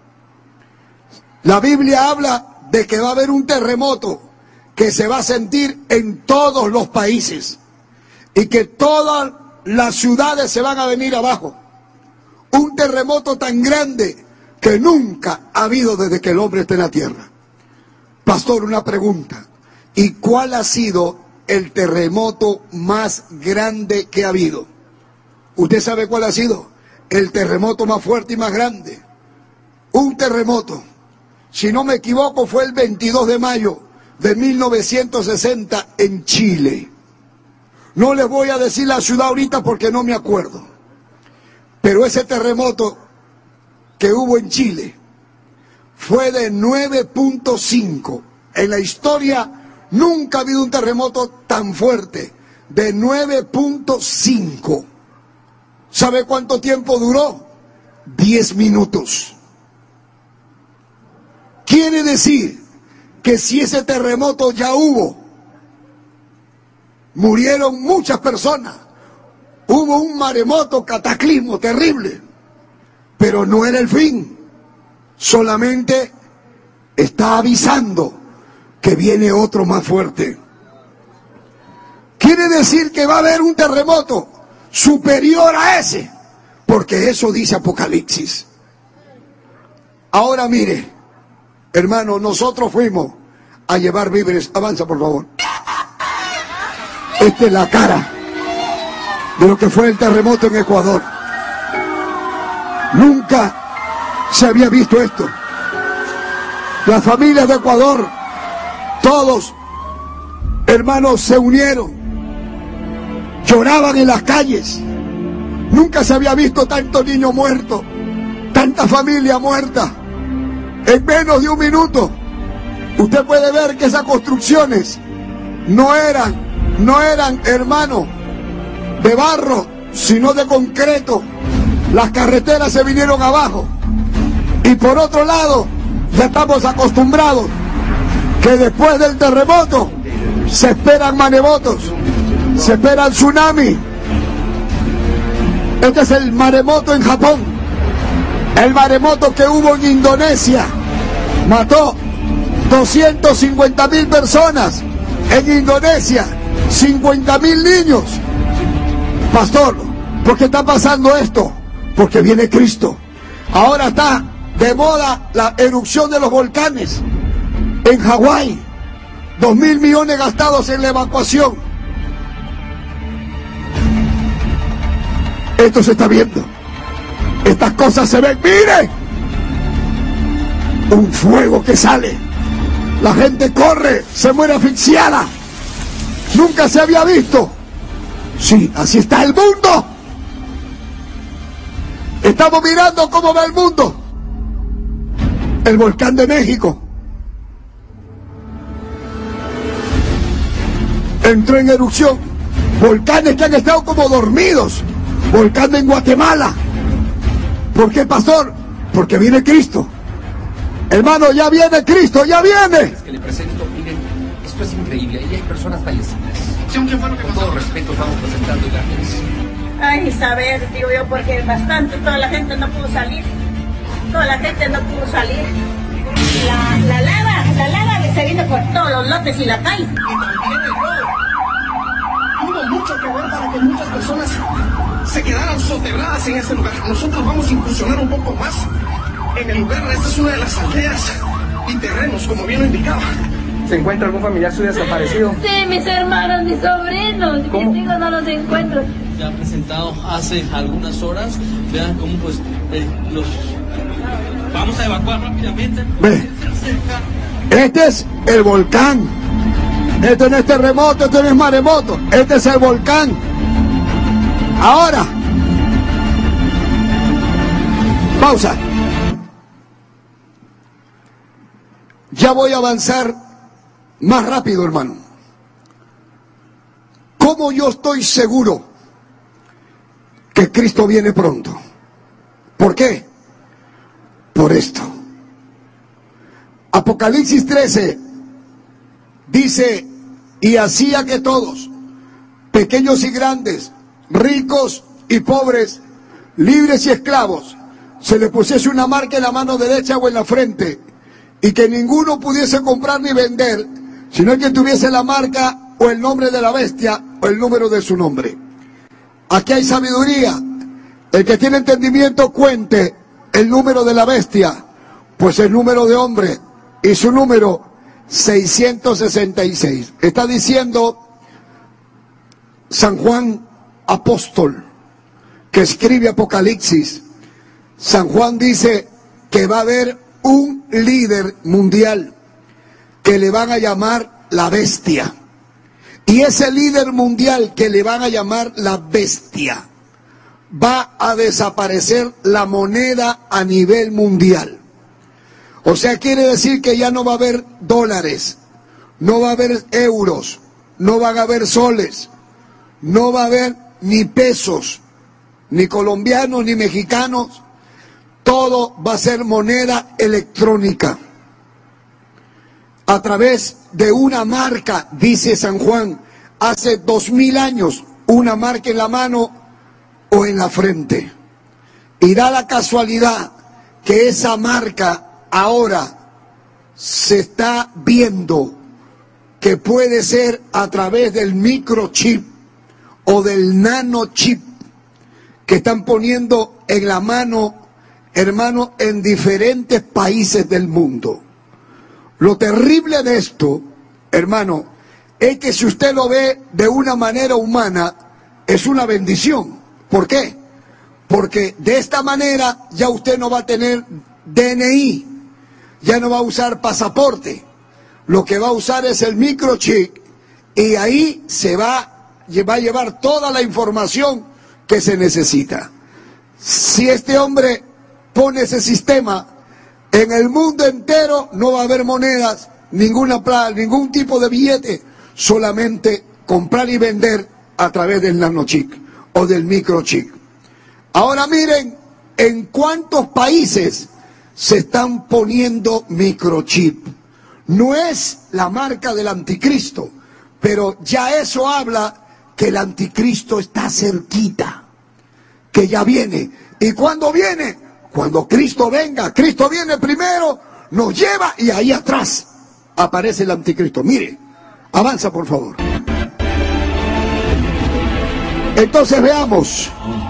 La Biblia habla de que va a haber un terremoto que se va a sentir en todos los países y que todas las ciudades se van a venir abajo. Un terremoto tan grande que nunca ha habido desde que el hombre está en la tierra. Pastor, una pregunta. ¿Y cuál ha sido el terremoto más grande que ha habido? ¿Usted sabe cuál ha sido? El terremoto más fuerte y más grande. Un terremoto, si no me equivoco, fue el veintidós de mayo de mil novecientos sesenta en Chile. No les voy a decir la ciudad ahorita porque no me acuerdo. Pero ese terremoto que hubo en Chile fue de nueve punto cinco. En la historia nunca ha habido un terremoto tan fuerte de nueve punto cinco. ¿Sabe cuánto tiempo duró? diez minutos. Quiere decir que si ese terremoto ya hubo, murieron muchas personas, hubo un maremoto, cataclismo terrible, pero no era el fin, solamente está avisando que viene otro más fuerte. Quiere decir que va a haber un terremoto superior a ese, porque eso dice Apocalipsis. Ahora mire, hermano, nosotros fuimos a llevar víveres. Avanza, por favor. Esta es la cara de lo que fue el terremoto en Ecuador. Nunca se había visto esto. Las familias de Ecuador, todos, hermanos, se unieron, lloraban en las calles. Nunca se había visto tanto niño muerto, tanta familia muerta. En menos de un minuto, usted puede ver que esas construcciones no eran, no eran, hermano, de barro, sino de concreto. Las carreteras se vinieron abajo. Y por otro lado, ya estamos acostumbrados que después del terremoto se esperan maremotos, se espera el tsunami. Este es el maremoto en Japón, el maremoto que hubo en Indonesia, mató doscientas cincuenta mil personas en Indonesia, cincuenta mil niños. Pastor, ¿por qué está pasando esto? Porque viene Cristo. Ahora está de moda la erupción de los volcanes en Hawái, dos mil millones gastados en la evacuación. Esto se está viendo, estas cosas se ven. ¡Mire! Un fuego que sale, la gente corre, se muere asfixiada. Nunca se había visto. Sí, así está el mundo. Estamos mirando cómo va el mundo. El volcán de México entró en erupción. Volcanes que han estado como dormidos. Volcán en Guatemala. ¿Por qué, pastor? Porque viene Cristo. Hermano, ya viene Cristo, ya viene. Es que le presento, miren, esto es increíble. Ahí hay personas fallecidas. Sí, aunque fue lo que con todo respeto estamos presentando imágenes. Ay, saber, digo yo, porque bastante, toda la gente no pudo salir. Toda la gente no pudo salir. La, la lava, la lava se vino por todos los lotes y la calle. Y también el robo. Tuvo mucho que ver para que muchas personas se quedaran soterradas en ese lugar. Nosotros vamos a incursionar un poco más en el lugar. Esta es una de las aldeas y terrenos, como bien lo indicaba. ¿Se encuentra algún familiar suyo desaparecido? Sí, mis hermanos, mis sobrinos. ¿Cómo? Mis hijos no los encuentro. Ya han presentado hace algunas horas. Vean cómo pues eh, los vamos a evacuar rápidamente. Ve. Este es el volcán. Este no es terremoto, este no es maremoto. Este es el volcán. Ahora, pausa. Ya voy a avanzar más rápido, hermano. ¿Cómo yo estoy seguro que Cristo viene pronto? ¿Por qué? Por esto. Apocalipsis trece dice: y hacía que todos, pequeños y grandes, ricos y pobres, libres y esclavos, se le pusiese una marca en la mano derecha o en la frente, y que ninguno pudiese comprar ni vender, sino que tuviese la marca o el nombre de la bestia o el número de su nombre. Aquí hay sabiduría. El que tiene entendimiento cuente el número de la bestia, pues el número de hombre y su número seiscientos sesenta y seis. Está diciendo San Juan apóstol, que escribe Apocalipsis. San Juan dice que va a haber un líder mundial que le van a llamar la bestia. Y ese líder mundial que le van a llamar la bestia, va a desaparecer la moneda a nivel mundial. O sea, quiere decir que ya no va a haber dólares, no va a haber euros, no van a haber soles, no va a haber ni pesos, ni colombianos, ni mexicanos, todo va a ser moneda electrónica. A través de una marca, dice San Juan, hace dos mil años, una marca en la mano o en la frente. Y da la casualidad que esa marca ahora se está viendo que puede ser a través del microchip o del nanochip que están poniendo en la mano, hermano, en diferentes países del mundo. Lo terrible de esto, hermano, es que si usted lo ve de una manera humana, es una bendición. ¿Por qué? Porque de esta manera ya usted no va a tener D N I, ya no va a usar pasaporte, lo que va a usar es el microchip y ahí se va, va a llevar toda la información que se necesita. Si este hombre pone ese sistema, en el mundo entero no va a haber monedas, ninguna plata, ningún tipo de billete, solamente comprar y vender a través del nanochip o del microchip. Ahora miren en cuántos países se están poniendo microchip. No es la marca del anticristo, pero ya eso habla que el anticristo está cerquita, que ya viene. ¿Y cuándo viene? Cuando Cristo venga. Cristo viene primero, nos lleva y ahí atrás aparece el anticristo. Mire, avanza por favor. Entonces veamos.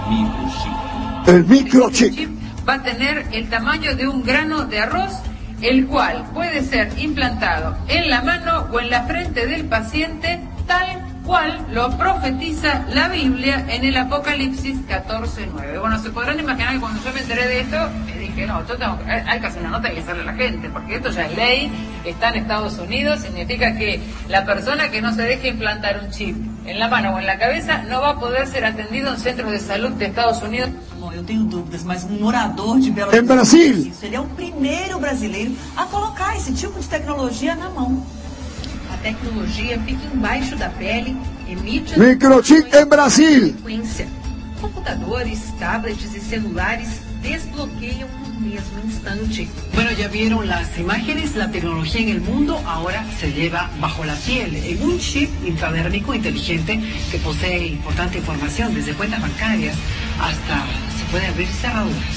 El microchip va a tener el tamaño de un grano de arroz, el cual puede ser implantado en la mano o en la frente del paciente, tal cual lo profetiza la Biblia en el Apocalipsis catorce nueve. Bueno, se podrán imaginar que cuando yo me enteré de esto, me dije, no, yo tengo, hay que hacer una nota y avisarle a la gente, porque esto ya es ley, está en Estados Unidos, significa que la persona que no se deje implantar un chip en la mano o en la cabeza no va a poder ser atendido en centros de salud de Estados Unidos. Eu tenho dúvidas, mas um morador de Belo Horizonte, Brasil, ele é o primeiro brasileiro a colocar esse tipo de tecnologia na mão. A tecnologia fica embaixo da pele, emite microchip em Brasil. Computadores, tablets e celulares desbloqueiam no mesmo instante. Bueno, ya vieron las imágenes, la tecnología en el mundo ahora se lleva bajo la piel, en un chip intradérmico inteligente que posee importante información, desde cuentas bancarias hasta se puede abrir cerraduras.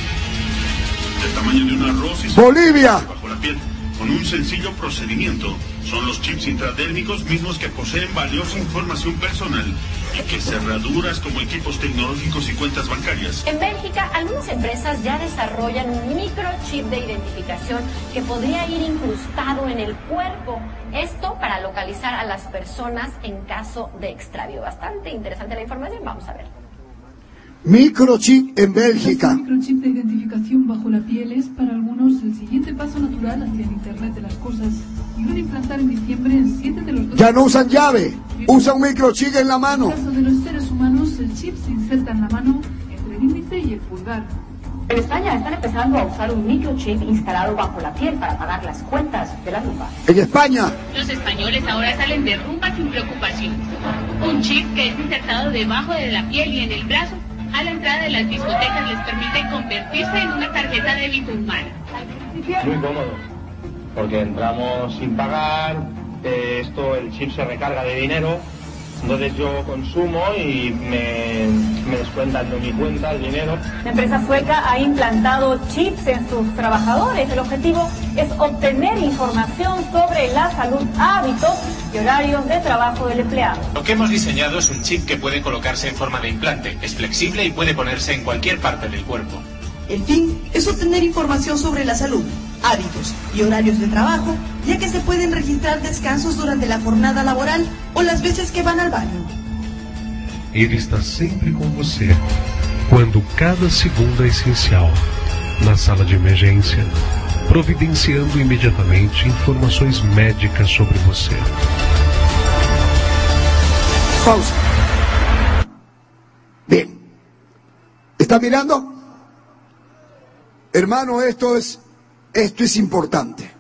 Del tamaño de un arroz y Bolivia. Bajo la piel, con un sencillo procedimiento. Son los chips intradérmicos mismos que poseen valiosa información personal, que cerraduras como equipos tecnológicos y cuentas bancarias. En Bélgica, algunas empresas ya desarrollan un microchip de identificación que podría ir incrustado en el cuerpo. Esto para localizar a las personas en caso de extravío. Bastante interesante la información, vamos a ver. Microchip en Bélgica. Este microchip de identificación bajo la piel es para algunos el siguiente paso natural hacia el Internet de las cosas. Y van a implantar en diciembre en siete de los dos. Ya no usan llave, usan un microchip en la mano. En el caso de los seres humanos, el chip se inserta en la mano entre el índice y el pulgar. En España están empezando a usar un microchip instalado bajo la piel para pagar las cuentas de la rumba. En España. Los españoles ahora salen de rumba sin preocupación. Un chip que es insertado debajo de la piel y en el brazo. A la entrada de las discotecas les permite convertirse en una tarjeta de débito humana. Muy cómodo, porque entramos sin pagar, eh, esto, el chip se recarga de dinero, entonces yo consumo y me, me descuentan de mi cuenta el dinero. La empresa sueca ha implantado chips en sus trabajadores. El objetivo es obtener información sobre la salud, hábitos y horarios de trabajo del empleado. Lo que hemos diseñado es un chip que puede colocarse en forma de implante, es flexible y puede ponerse en cualquier parte del cuerpo. El fin es obtener información sobre la salud, hábitos y horarios de trabajo, ya que se pueden registrar descansos durante la jornada laboral o las veces que van al baño. Ele está sempre com você, quando cada segundo é essencial, na sala de emergência, providenciando imediatamente informações médicas sobre você. Pausa. Bien. ¿Está mirando? Hermano, esto es, esto es importante.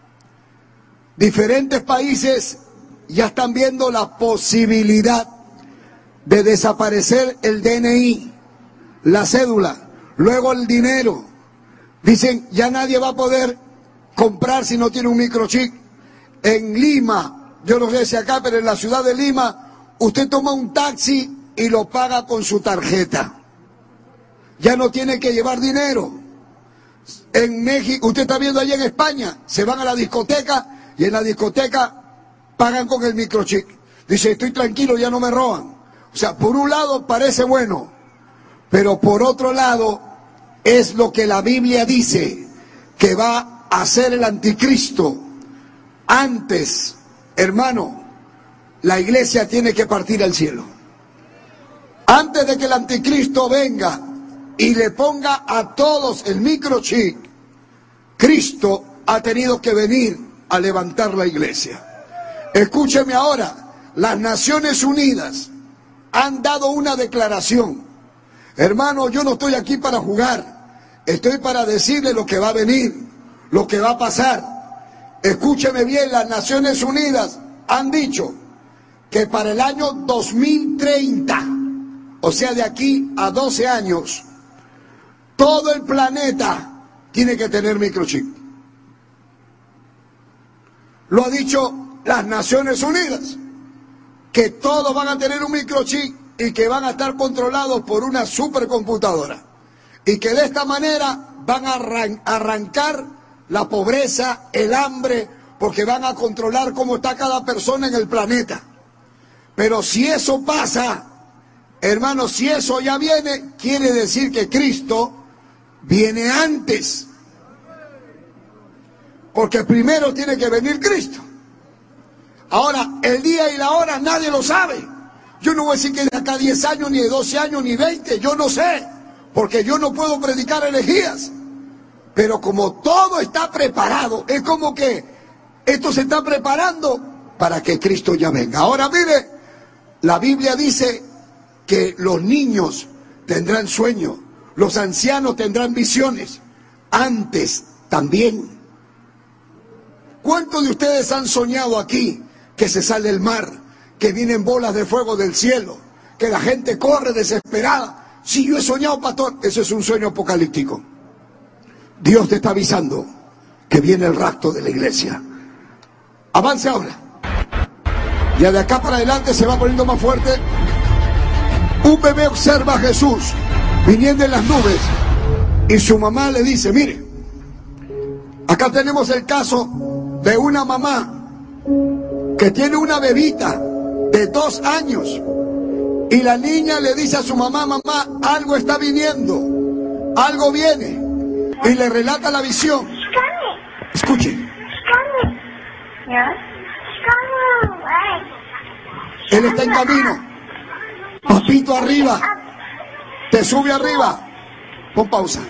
Diferentes países ya están viendo la posibilidad de desaparecer el D N I, la cédula, luego el dinero. Dicen, ya nadie va a poder comprar si no tiene un microchip. En Lima, yo no sé si acá, pero en la ciudad de Lima, usted toma un taxi y lo paga con su tarjeta. Ya no tiene que llevar dinero. En México, usted está viendo allá en España, se van a la discoteca y en la discoteca pagan con el microchip. Dice, estoy tranquilo, ya no me roban. O sea, por un lado parece bueno, pero por otro lado es lo que la Biblia dice que va a hacer el anticristo. Antes, hermano, la iglesia tiene que partir al cielo. Antes de que el anticristo venga y le ponga a todos el microchip, Cristo ha tenido que venir a levantar la iglesia. Escúcheme ahora, las Naciones Unidas han dado una declaración. Hermano, yo no estoy aquí para jugar, estoy para decirle lo que va a venir, lo que va a pasar. Escúcheme bien, las Naciones Unidas han dicho que para el año dos mil treinta, o sea, de aquí a doce años, todo el planeta tiene que tener microchip. Lo ha dicho las Naciones Unidas, que todos van a tener un microchip y que van a estar controlados por una supercomputadora. Y que de esta manera van a arran- arrancar la pobreza, el hambre, porque van a controlar cómo está cada persona en el planeta. Pero si eso pasa, hermanos, si eso ya viene, quiere decir que Cristo viene antes. Porque primero tiene que venir Cristo. Ahora, el día y la hora nadie lo sabe. Yo no voy a decir que de acá diez años, ni de doce años, ni veinte, yo no sé. Porque yo no puedo predicar herejías. Pero como todo está preparado, es como que esto se está preparando para que Cristo ya venga. Ahora mire, la Biblia dice que los niños tendrán sueños, los ancianos tendrán visiones. Antes también. ¿Cuántos de ustedes han soñado aquí que se sale el mar, que vienen bolas de fuego del cielo, que la gente corre desesperada? Si yo he soñado, pastor, eso es un sueño apocalíptico. Dios te está avisando que viene el rapto de la iglesia. Avance ahora. Ya de acá para adelante se va poniendo más fuerte. Un bebé observa a Jesús viniendo en las nubes y su mamá le dice, mire, acá tenemos el caso de una mamá que tiene una bebita de dos años y la niña le dice a su mamá, mamá, algo está viniendo, algo viene, y le relata la visión. Escuche. Él está en camino. Papito arriba. Te sube arriba. Pon pausa.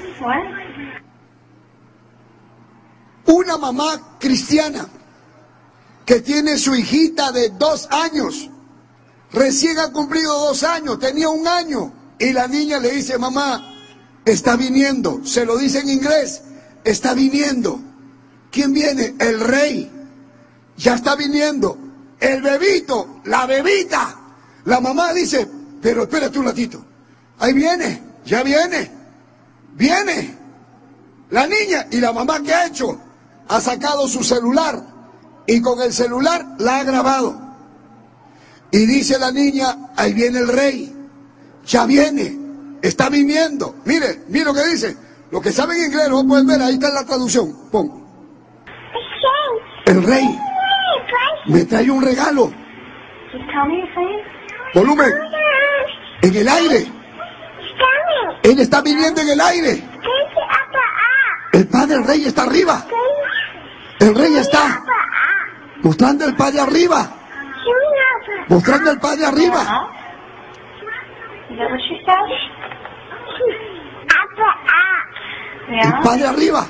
Una mamá cristiana que tiene su hijita de dos años, recién ha cumplido dos años, tenía un año, y la niña le dice, mamá, está viniendo, se lo dice en inglés, está viniendo. ¿Quién viene? El rey, ya está viniendo. El bebito, la bebita, la mamá dice, pero espérate un ratito, ahí viene, ya viene, viene. La niña, y la mamá, ¿qué ha hecho? Ha sacado su celular y con el celular la ha grabado. Y dice la niña, ahí viene el rey, ya viene, está viniendo. Mire, mire lo que dice. Lo que saben inglés lo pueden ver, ahí está en la traducción. Pon. El rey me trae un regalo. Volumen. En el aire. Él está viniendo en el aire. El padre, el rey está arriba. El rey está mostrando el padre arriba. Mostrando el padre arriba. El padre arriba.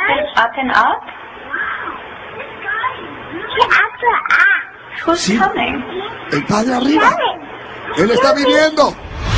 Sí, el padre arriba. Él está viniendo.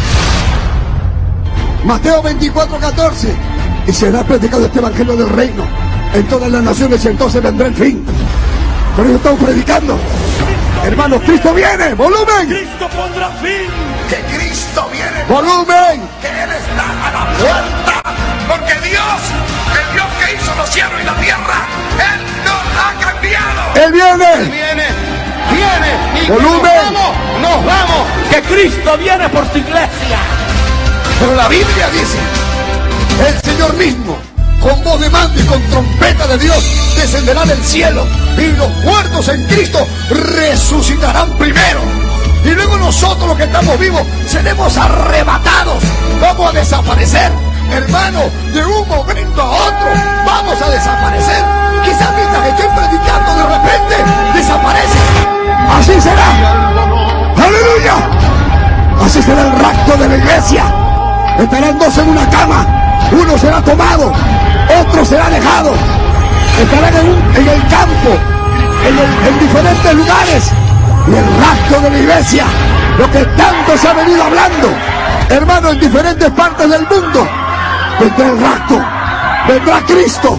Mateo veinticuatro, catorce. Y será predicado este evangelio del reino en todas las naciones y entonces vendrá el fin. Por eso estamos predicando. Hermano, Cristo viene. Volumen. Cristo pondrá fin. Que Cristo viene. Volumen. Que Él está a la puerta. Porque Dios, el Dios que hizo los cielos y la tierra, Él no ha cambiado. Él viene. Él viene. Viene. Y Volumen. nos vamos. Nos vamos. Que Cristo viene por su iglesia. Pero la Biblia dice, el Señor mismo, con voz de mando y con trompeta de Dios, descenderá del cielo, y los muertos en Cristo resucitarán primero. Y luego nosotros, los que estamos vivos, seremos arrebatados. Vamos a desaparecer, hermano, de un momento a otro. Vamos a desaparecer. Quizás mientras estoy predicando, de repente desaparece. Así será. ¡Aleluya! Así será el rapto de la iglesia. Estarán dos en una cama, uno será tomado, otro será dejado. Estarán en, un, en el campo, en, el, en diferentes lugares. Y el rapto de la iglesia, lo que tanto se ha venido hablando, hermano, en diferentes partes del mundo, vendrá el rapto, vendrá Cristo.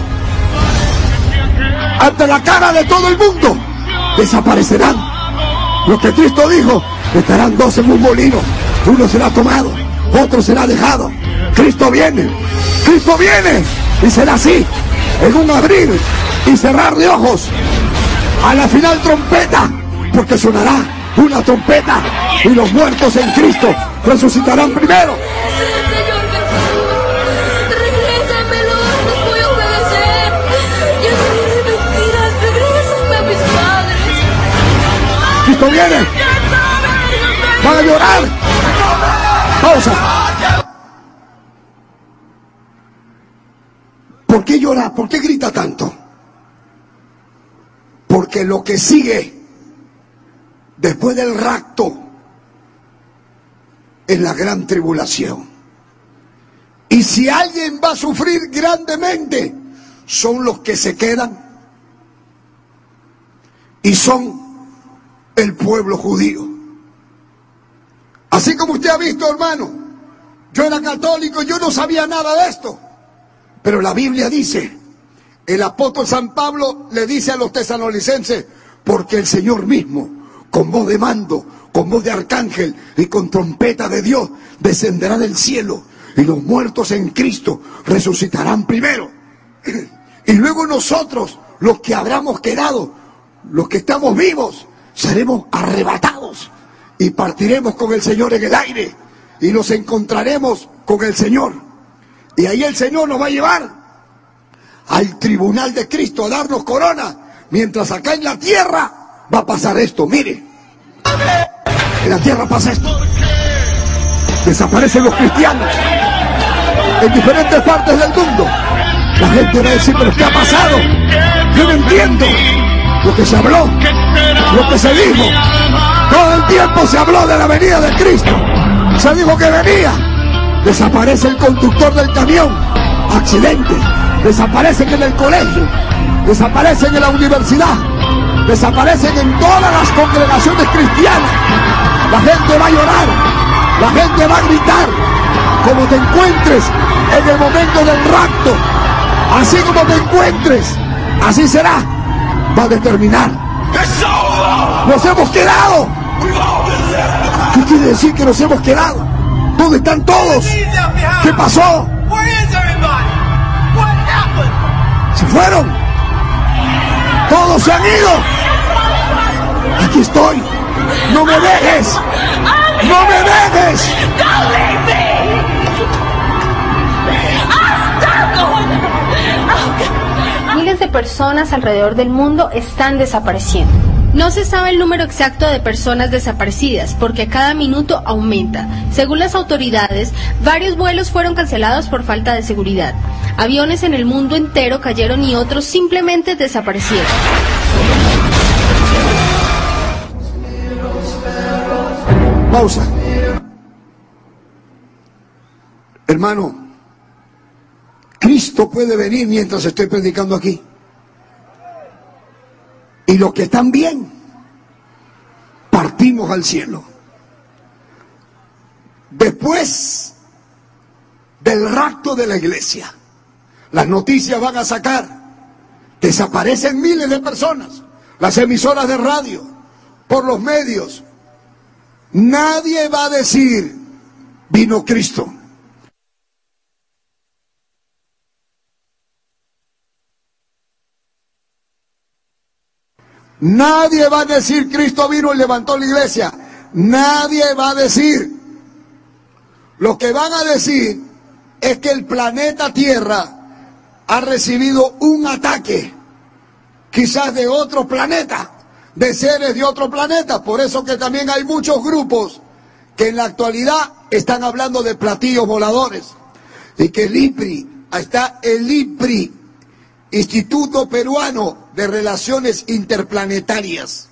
Ante la cara de todo el mundo, desaparecerán. Lo que Cristo dijo, estarán dos en un molino, uno será tomado, otro será dejado. Cristo viene, Cristo viene, y será así, en un abrir y cerrar de ojos. A la final trompeta, porque sonará una trompeta, y los muertos en Cristo resucitarán primero. Cristo viene. Van a llorar. Pausa. ¿Por qué llora? ¿Por qué grita tanto? Porque lo que sigue después del rapto es la gran tribulación. Y si alguien va a sufrir grandemente, son los que se quedan, y son el pueblo judío. Así como usted ha visto, hermano, yo era católico, yo no sabía nada de esto, pero la Biblia dice, el apóstol San Pablo le dice a los tesalonicenses, porque el Señor mismo, con voz de mando, con voz de arcángel y con trompeta de Dios, descenderá del cielo, y los muertos en Cristo resucitarán primero. Y luego nosotros, los que habramos quedado, los que estamos vivos, seremos arrebatados y partiremos con el Señor en el aire y nos encontraremos con el Señor. Y ahí el Señor nos va a llevar al tribunal de Cristo a darnos corona, mientras acá en la tierra va a pasar esto. Mire, en la tierra pasa esto. Desaparecen los cristianos en diferentes partes del mundo. La gente va a decir, pero ¿qué ha pasado? Yo no entiendo. Lo que se habló, lo que se dijo, todo el tiempo se habló de la venida de Cristo. Se dijo que venía. Desaparece el conductor del camión, accidente. Desaparecen en el colegio, desaparecen en la universidad, desaparecen en todas las congregaciones cristianas. La gente va a llorar, la gente va a gritar. Como te encuentres en el momento del rapto, así como te encuentres, así será. Va a determinar. Nos hemos quedado. ¿Qué quiere decir que nos hemos quedado? ¿Dónde están todos? ¿Qué pasó? ¿Se fueron? Todos se han ido. Aquí estoy. No me dejes. No me dejes. Miles de personas alrededor del mundo están desapareciendo. No se sabe el número exacto de personas desaparecidas, porque cada minuto aumenta. Según las autoridades, varios vuelos fueron cancelados por falta de seguridad. Aviones en el mundo entero cayeron y otros simplemente desaparecieron. Pausa. Hermano, Cristo puede venir mientras estoy predicando aquí. Y los que están bien, partimos al cielo. Después del rapto de la iglesia, las noticias van a sacar, desaparecen miles de personas, las emisoras de radio, por los medios, nadie va a decir, vino Cristo. Nadie va a decir, Cristo vino y levantó la iglesia. Nadie va a decir. Lo que van a decir es que el planeta Tierra ha recibido un ataque, quizás de otro planeta, de seres de otro planeta. Por eso que también hay muchos grupos que en la actualidad están hablando de platillos voladores. Y que el I P R I, ahí está el I P R I, Instituto Peruano de Relaciones Interplanetarias.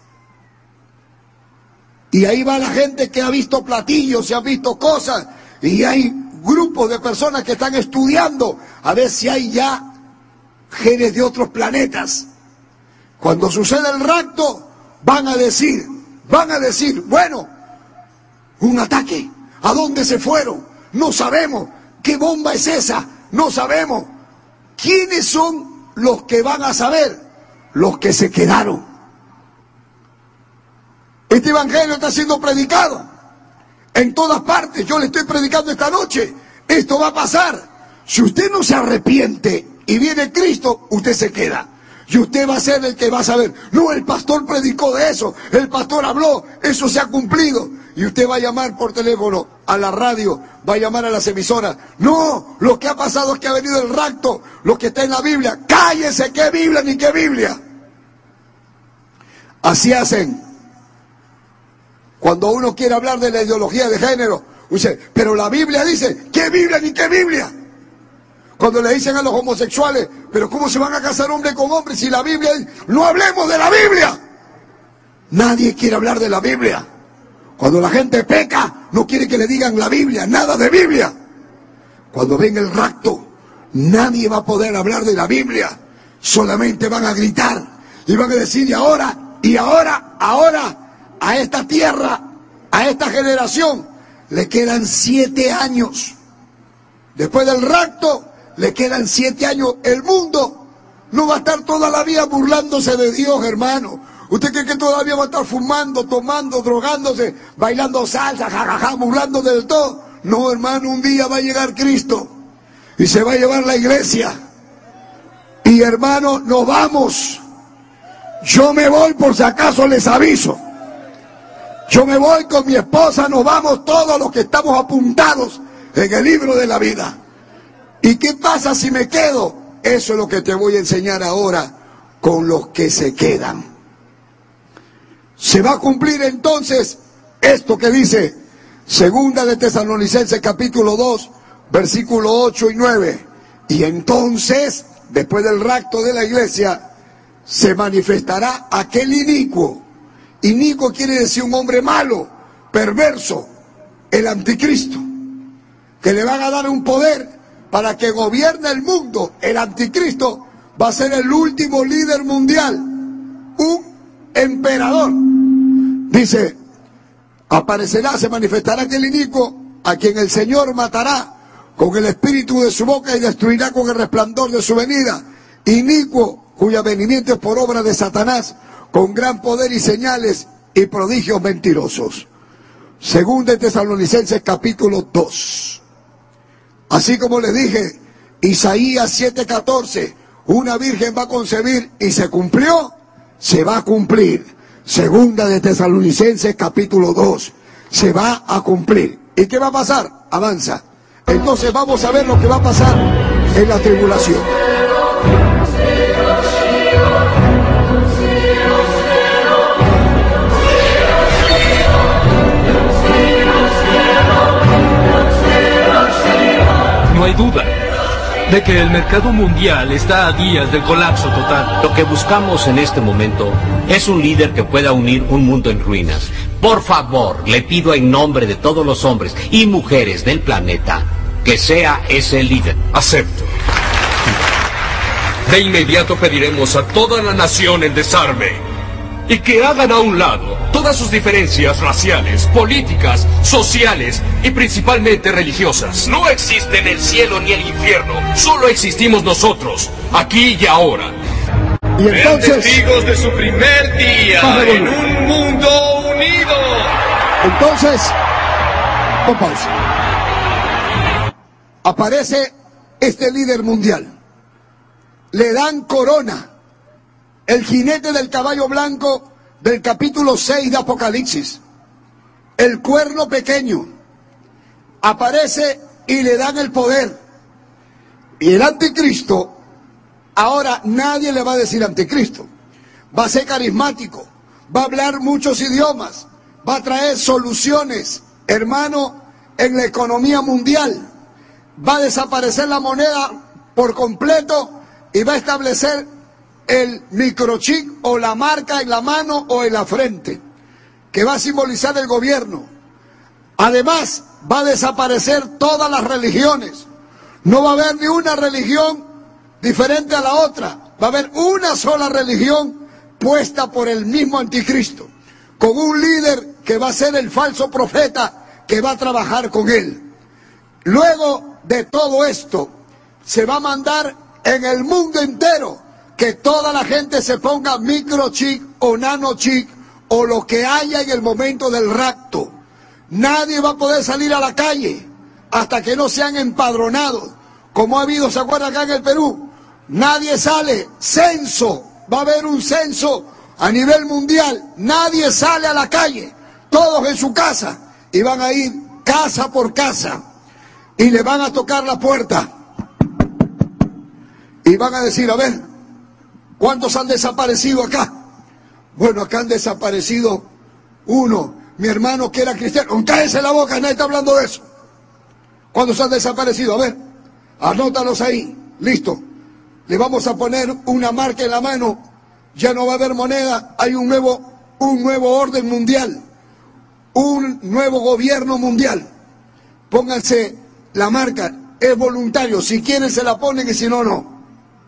Y ahí va la gente que ha visto platillos, se ha visto cosas, y hay grupos de personas que están estudiando a ver si hay ya genes de otros planetas. Cuando suceda el rapto, van a decir, van a decir, bueno, un ataque, ¿a dónde se fueron? No sabemos. ¿Qué bomba es esa? No sabemos. ¿Quiénes son los que van a saber? Los que se quedaron. Este evangelio está siendo predicado en todas partes. Yo le estoy predicando esta noche. Esto va a pasar. Si usted no se arrepiente y viene Cristo, usted se queda. Y usted va a ser el que va a saber. No, el pastor predicó de eso, el pastor habló, eso se ha cumplido. Y usted va a llamar por teléfono a la radio, va a llamar a las emisoras. No, lo que ha pasado es que ha venido el rapto, lo que está en la Biblia. Cállese, ¿qué Biblia ni qué Biblia? Así hacen. Cuando uno quiere hablar de la ideología de género, dice, pero la Biblia dice, ¿qué Biblia ni qué Biblia? Cuando le dicen a los homosexuales, pero ¿cómo se van a casar hombre con hombre si la Biblia dice, no hablemos de la Biblia? Nadie quiere hablar de la Biblia. Cuando la gente peca, no quiere que le digan la Biblia, nada de Biblia. Cuando venga el rapto, nadie va a poder hablar de la Biblia. Solamente van a gritar y van a decir, y ahora, y ahora, ahora, a esta tierra, a esta generación, le quedan siete años. Después del rapto, le quedan siete años. El mundo no va a estar toda la vida burlándose de Dios, hermano. ¿Usted cree que todavía va a estar fumando, tomando, drogándose, bailando salsa, jajaja, burlándose del todo? No, hermano, un día va a llegar Cristo y se va a llevar la iglesia. Y hermano, nos vamos. Yo me voy por si acaso les aviso. Yo me voy con mi esposa, nos vamos todos los que estamos apuntados en el libro de la vida. ¿Y qué pasa si me quedo? Eso es lo que te voy a enseñar ahora con los que se quedan. Se va a cumplir entonces esto que dice Segunda de Tesalonicenses capítulo dos, versículo ocho y nueve. Y entonces, después del rapto de la iglesia, se manifestará aquel inicuo. Inicuo quiere decir un hombre malo, perverso, el anticristo, que le van a dar un poder para que gobierne el mundo. El anticristo va a ser el último líder mundial, un emperador. Dice, aparecerá, se manifestará aquel inicuo, a quien el Señor matará con el espíritu de su boca y destruirá con el resplandor de su venida. Inicuo, cuya venimiento es por obra de Satanás, con gran poder y señales y prodigios mentirosos. Segunda de Tesalonicenses capítulo dos. Así como les dije, Isaías siete catorce, una virgen va a concebir y se cumplió, se va a cumplir. Segunda de Tesalonicenses capítulo dos, se va a cumplir. ¿Y qué va a pasar? Avanza. Entonces vamos a ver lo que va a pasar en la tribulación. No hay duda de que el mercado mundial está a días del colapso total. Lo que buscamos en este momento es un líder que pueda unir un mundo en ruinas. Por favor, le pido en nombre de todos los hombres y mujeres del planeta que sea ese líder. Acepto. De inmediato pediremos a toda la nación el desarme y que hagan a un lado todas sus diferencias raciales, políticas, sociales y principalmente religiosas. No existen el cielo ni el infierno, solo existimos nosotros, aquí y ahora. Y entonces, testigos de su primer día en un mundo Entonces, con pausa. Aparece este líder mundial. Le dan corona. El jinete del caballo blanco del capítulo seis de Apocalipsis. El cuerno pequeño. Aparece y le dan el poder. Y el anticristo, ahora nadie le va a decir anticristo. Va a ser carismático. Va a hablar muchos idiomas. Va a traer soluciones, hermano, en la economía mundial. Va a desaparecer la moneda por completo y va a establecer el microchip o la marca en la mano o en la frente, que va a simbolizar el gobierno. Además, va a desaparecer todas las religiones. No va a haber ni una religión diferente a la otra. Va a haber una sola religión puesta por el mismo anticristo, con un líder que va a ser el falso profeta que va a trabajar con él. Luego de todo esto, se va a mandar en el mundo entero que toda la gente se ponga microchip o nanochip o lo que haya en el momento del rapto. Nadie va a poder salir a la calle hasta que no sean empadronados, como ha habido, ¿se acuerdan acá en el Perú? Nadie sale, censo, va a haber un censo a nivel mundial, nadie sale a la calle, todos en su casa, y van a ir casa por casa, y le van a tocar la puerta, y van a decir, a ver, ¿cuántos han desaparecido acá? Bueno, acá han desaparecido uno, mi hermano que era cristiano. Cállese la boca, nadie está hablando de eso. ¿Cuántos han desaparecido? A ver, anótalos ahí, listo. Le vamos a poner una marca en la mano, ya no va a haber moneda, hay un nuevo, un nuevo orden mundial, un nuevo gobierno mundial. Pónganse la marca, es voluntario, si quieren se la ponen y si no, no.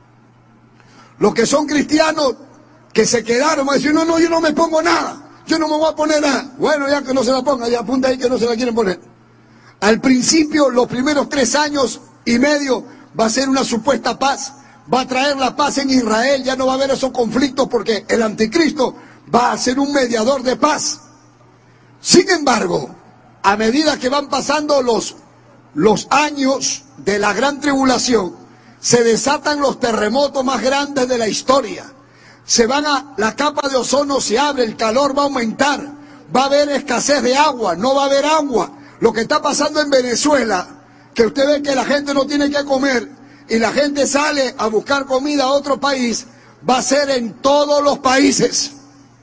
Los que son cristianos, que se quedaron, van a decir, no, no, yo no me pongo nada, yo no me voy a poner nada. Bueno, ya que no se la ponga, ya apunta ahí que no se la quieren poner. Al principio, los primeros tres años y medio, va a ser una supuesta paz, va a traer la paz en Israel, ya no va a haber esos conflictos porque el anticristo va a ser un mediador de paz. Sin embargo, a medida que van pasando los, los años de la gran tribulación, se desatan los terremotos más grandes de la historia. Se van a, la capa de ozono se abre, el calor va a aumentar, va a haber escasez de agua, no va a haber agua. Lo que está pasando en Venezuela, que usted ve que la gente no tiene que comer y la gente sale a buscar comida a otro país, va a ser en todos los países.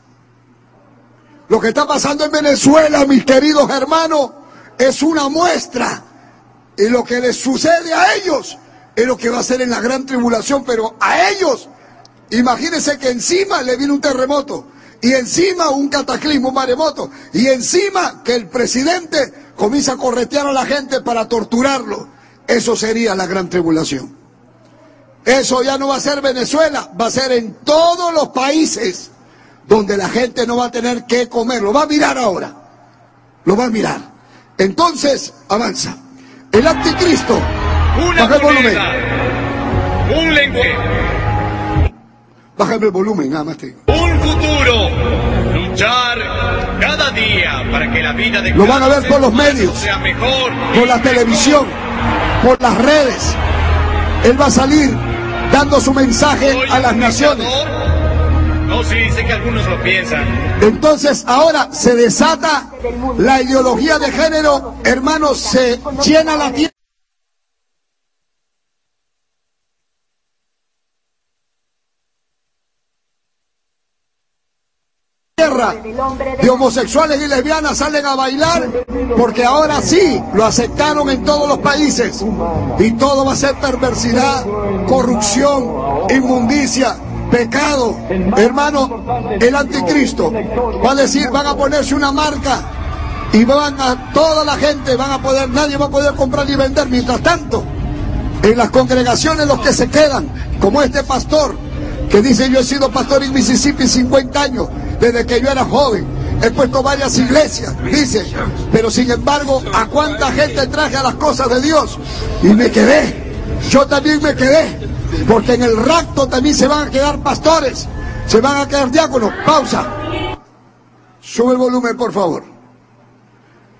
Lo que está pasando en Venezuela, mis queridos hermanos, es una muestra. Y lo que les sucede a ellos es lo que va a ser en la gran tribulación, pero a ellos, imagínense que encima le viene un terremoto, y encima un cataclismo, un maremoto, y encima que el presidente comienza a corretear a la gente para torturarlo. Eso sería la gran tribulación. Eso ya no va a ser Venezuela, va a ser en todos los países donde la gente no va a tener que comer. Lo va a mirar ahora, lo va a mirar. Entonces, avanza. El anticristo, una baja el volumen. Un lenguaje. Bájame el volumen, nada más te digo. Un futuro. Luchar cada día para que la vida de Lo van a ver por los medios, sea mejor, por la televisión, por las redes. Él va a salir dando su mensaje a las naciones. No, sí, sé que algunos lo piensan. Entonces ahora se desata la ideología de género, hermanos, se llena la tierra. De homosexuales y lesbianas salen a bailar porque ahora sí lo aceptaron en todos los países y todo va a ser perversidad, corrupción, inmundicia, pecado. Hermano, el anticristo va a decir, van a ponerse una marca y van a, toda la gente van a poder, nadie va a poder comprar ni vender. Mientras tanto, en las congregaciones los que se quedan, como este pastor que dice, yo he sido pastor en Mississippi cincuenta años, desde que yo era joven, he puesto varias iglesias, dice, pero sin embargo, ¿a cuánta gente traje a las cosas de Dios? Y me quedé, yo también me quedé, porque en el rapto también se van a quedar pastores, se van a quedar diáconos. Pausa, sube el volumen por favor.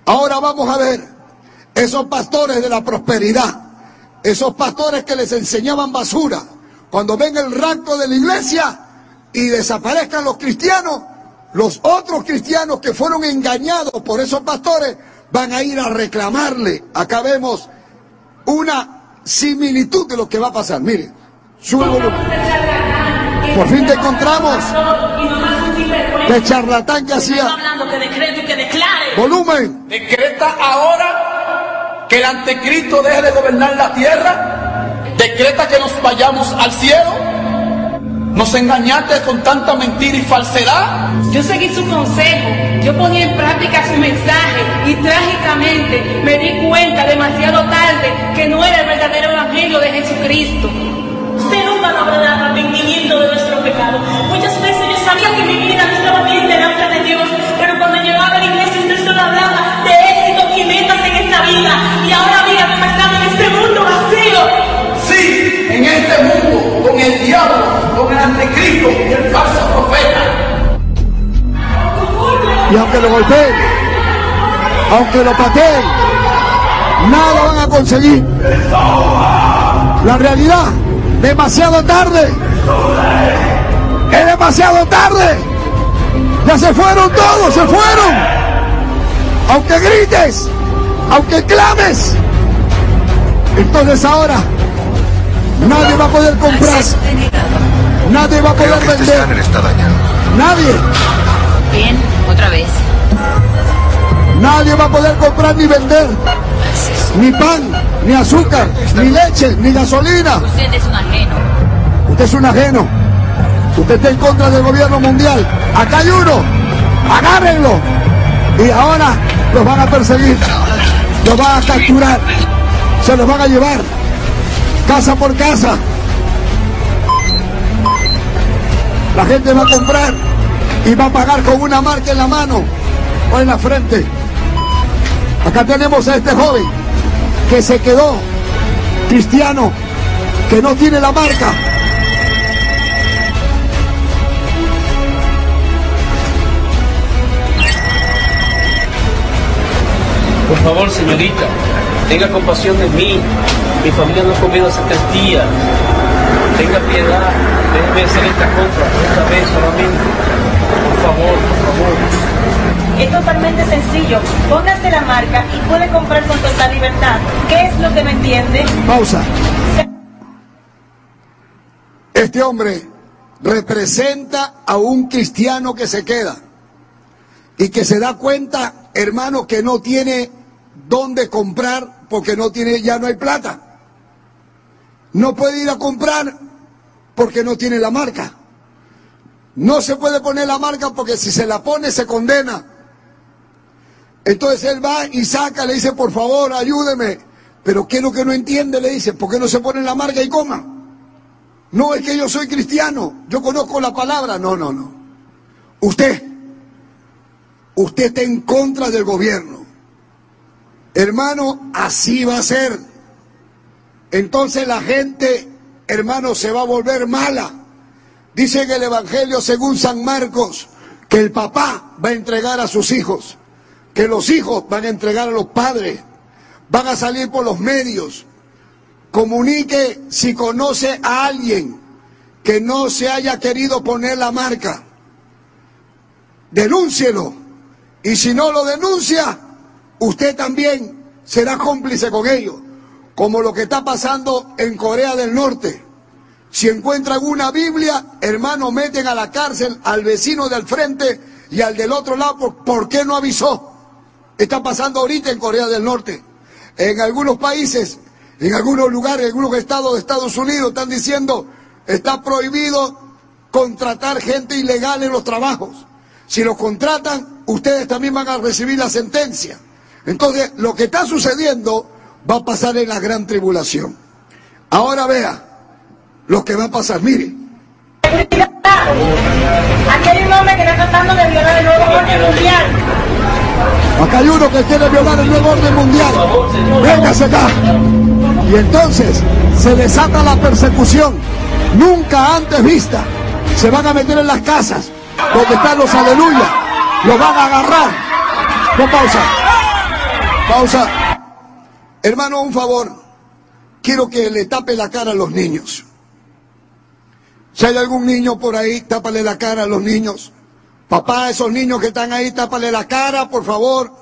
Ahora vamos a ver esos pastores de la prosperidad, esos pastores que les enseñaban basura. Cuando venga el rapto de la iglesia y desaparezcan los cristianos, los otros cristianos que fueron engañados por esos pastores van a ir a reclamarle. Acá vemos una similitud de lo que va a pasar. Mire, sube el volumen. Por fin te encontramos. De charlatán que hacía. Volumen. Decreta ahora que el anticristo deje de gobernar la tierra. Decreta que nos vayamos al cielo. Nos engañaste con tanta mentira y falsedad. Yo seguí su consejo, yo ponía en práctica su mensaje y trágicamente me di cuenta demasiado tarde que no era el verdadero evangelio de Jesucristo. Usted nunca nos habrá dado arrepentimiento de nuestro pecado. Muchas veces yo sabía que mi vida no estaba bien delante de Dios, pero cuando llegaba a la iglesia usted solo hablaba de éxito y metas en esta vida. Y ahora mira cómo estamos en este mundo vacío. Sí, en este mundo, con el diablo, con el anticristo y el falso profeta. Y aunque lo golpeen, aunque lo pateen, nada van a conseguir. La realidad, demasiado tarde. Es demasiado tarde. Ya se fueron todos, se fueron. Aunque grites, aunque clames. Entonces ahora nadie va a poder comprar. Nadie va a poder vender. Nadie. Bien, otra vez. Nadie va a poder comprar ni vender. Ni pan, ni azúcar, ni leche, ni gasolina. Usted es un ajeno. Usted es un ajeno. Usted está en contra del gobierno mundial. Acá hay uno. Agárrenlo. Y ahora los van a perseguir. Los van a capturar. Se los van a llevar. Casa por casa. La gente va a comprar y va a pagar con una marca en la mano o en la frente. Acá tenemos a este joven que se quedó cristiano, que no tiene la marca. Por favor, señorita, tenga compasión de mí. Mi familia no ha comido hace tres días. Tenga piedad, déjeme hacer esta compra, esta vez solamente. Por favor, por favor. Es totalmente sencillo. Póngase la marca y puede comprar con total libertad. ¿Qué es lo que no entiende? Pausa. Este hombre representa a un cristiano que se queda y que se da cuenta, hermano, que no tiene dónde comprar porque no tiene, ya no hay plata. No puede ir a comprar porque no tiene la marca. No se puede poner la marca porque si se la pone se condena. Entonces él va y saca, le dice, por favor, ayúdeme. Pero ¿qué es lo que no entiende? Le dice, ¿por qué no se pone la marca y coma? No, es que yo soy cristiano, yo conozco la palabra. No, no, no. Usted, usted está en contra del gobierno. Hermano, así va a ser. Entonces la gente, hermano, se va a volver mala. Dice en el Evangelio según San Marcos que el papá va a entregar a sus hijos, que los hijos van a entregar a los padres, van a salir por los medios. Comunique si conoce a alguien que no se haya querido poner la marca. Denúncielo. Y si no lo denuncia, usted también será cómplice con ello. Como lo que está pasando en Corea del Norte. Si encuentran una Biblia, hermano, meten a la cárcel al vecino del frente y al del otro lado. ¿Por qué no avisó? Está pasando ahorita en Corea del Norte. En algunos países, en algunos lugares, en algunos estados de Estados Unidos están diciendo, está prohibido contratar gente ilegal en los trabajos. Si los contratan, ustedes también van a recibir la sentencia. Entonces, lo que está sucediendo va a pasar en la gran tribulación. Ahora vea lo que va a pasar, mire. Aquí hay un hombre que está tratando de violar el nuevo orden mundial. Acá hay uno que quiere violar el nuevo orden mundial. Véngase acá. Y entonces se desata la persecución nunca antes vista. Se van a meter en las casas donde están los aleluya. Los van a agarrar. No pausa. Pausa. Hermano, un favor. Quiero que le tape la cara a los niños. Si hay algún niño por ahí, tápale la cara a los niños. Papá, esos niños que están ahí, tápale la cara, por favor.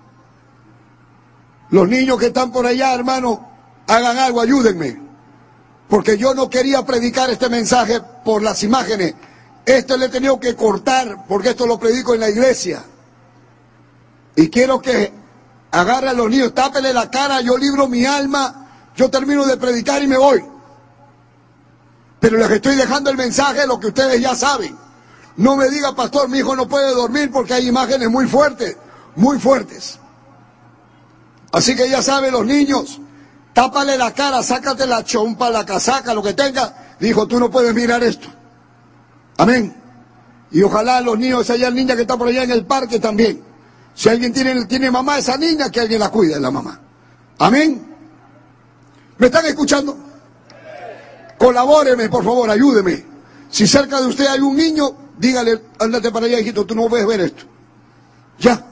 Los niños que están por allá, hermano, hagan algo, ayúdenme. Porque yo no quería predicar este mensaje por las imágenes. Esto le he tenido que cortar, porque esto lo predico en la iglesia. Y quiero que agarre a los niños, tápele la cara, yo libro mi alma, yo termino de predicar y me voy. Pero les estoy dejando el mensaje, lo que ustedes ya saben. No me diga, pastor, mi hijo no puede dormir porque hay imágenes muy fuertes, muy fuertes. Así que ya saben los niños, tápale la cara, sácate la chompa, la casaca, lo que tenga. Dijo, tú no puedes mirar esto. Amén. Y ojalá los niños, si hay niña que está por allá en el parque también. Si alguien tiene, tiene mamá, esa niña, que alguien la cuide, la mamá. Amén. ¿Me están escuchando? Colabóreme, por favor, ayúdeme. Si cerca de usted hay un niño, dígale, ándate para allá, hijito, tú no puedes ver esto. Ya.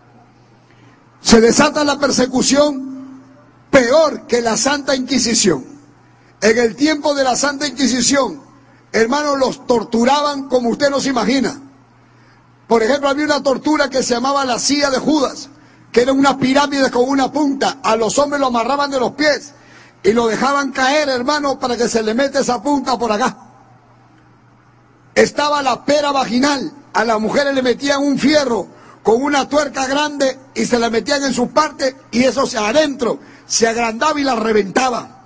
Se desata la persecución peor que la Santa Inquisición. En el tiempo de la Santa Inquisición, hermanos, los torturaban como usted no se imagina. Por ejemplo, había una tortura que se llamaba la silla de Judas, que era una pirámide con una punta. A los hombres lo amarraban de los pies y lo dejaban caer, hermano, para que se le mete esa punta por acá. Estaba la pera vaginal. A las mujeres le metían un fierro con una tuerca grande y se la metían en sus partes y eso se adentro se agrandaba y la reventaba.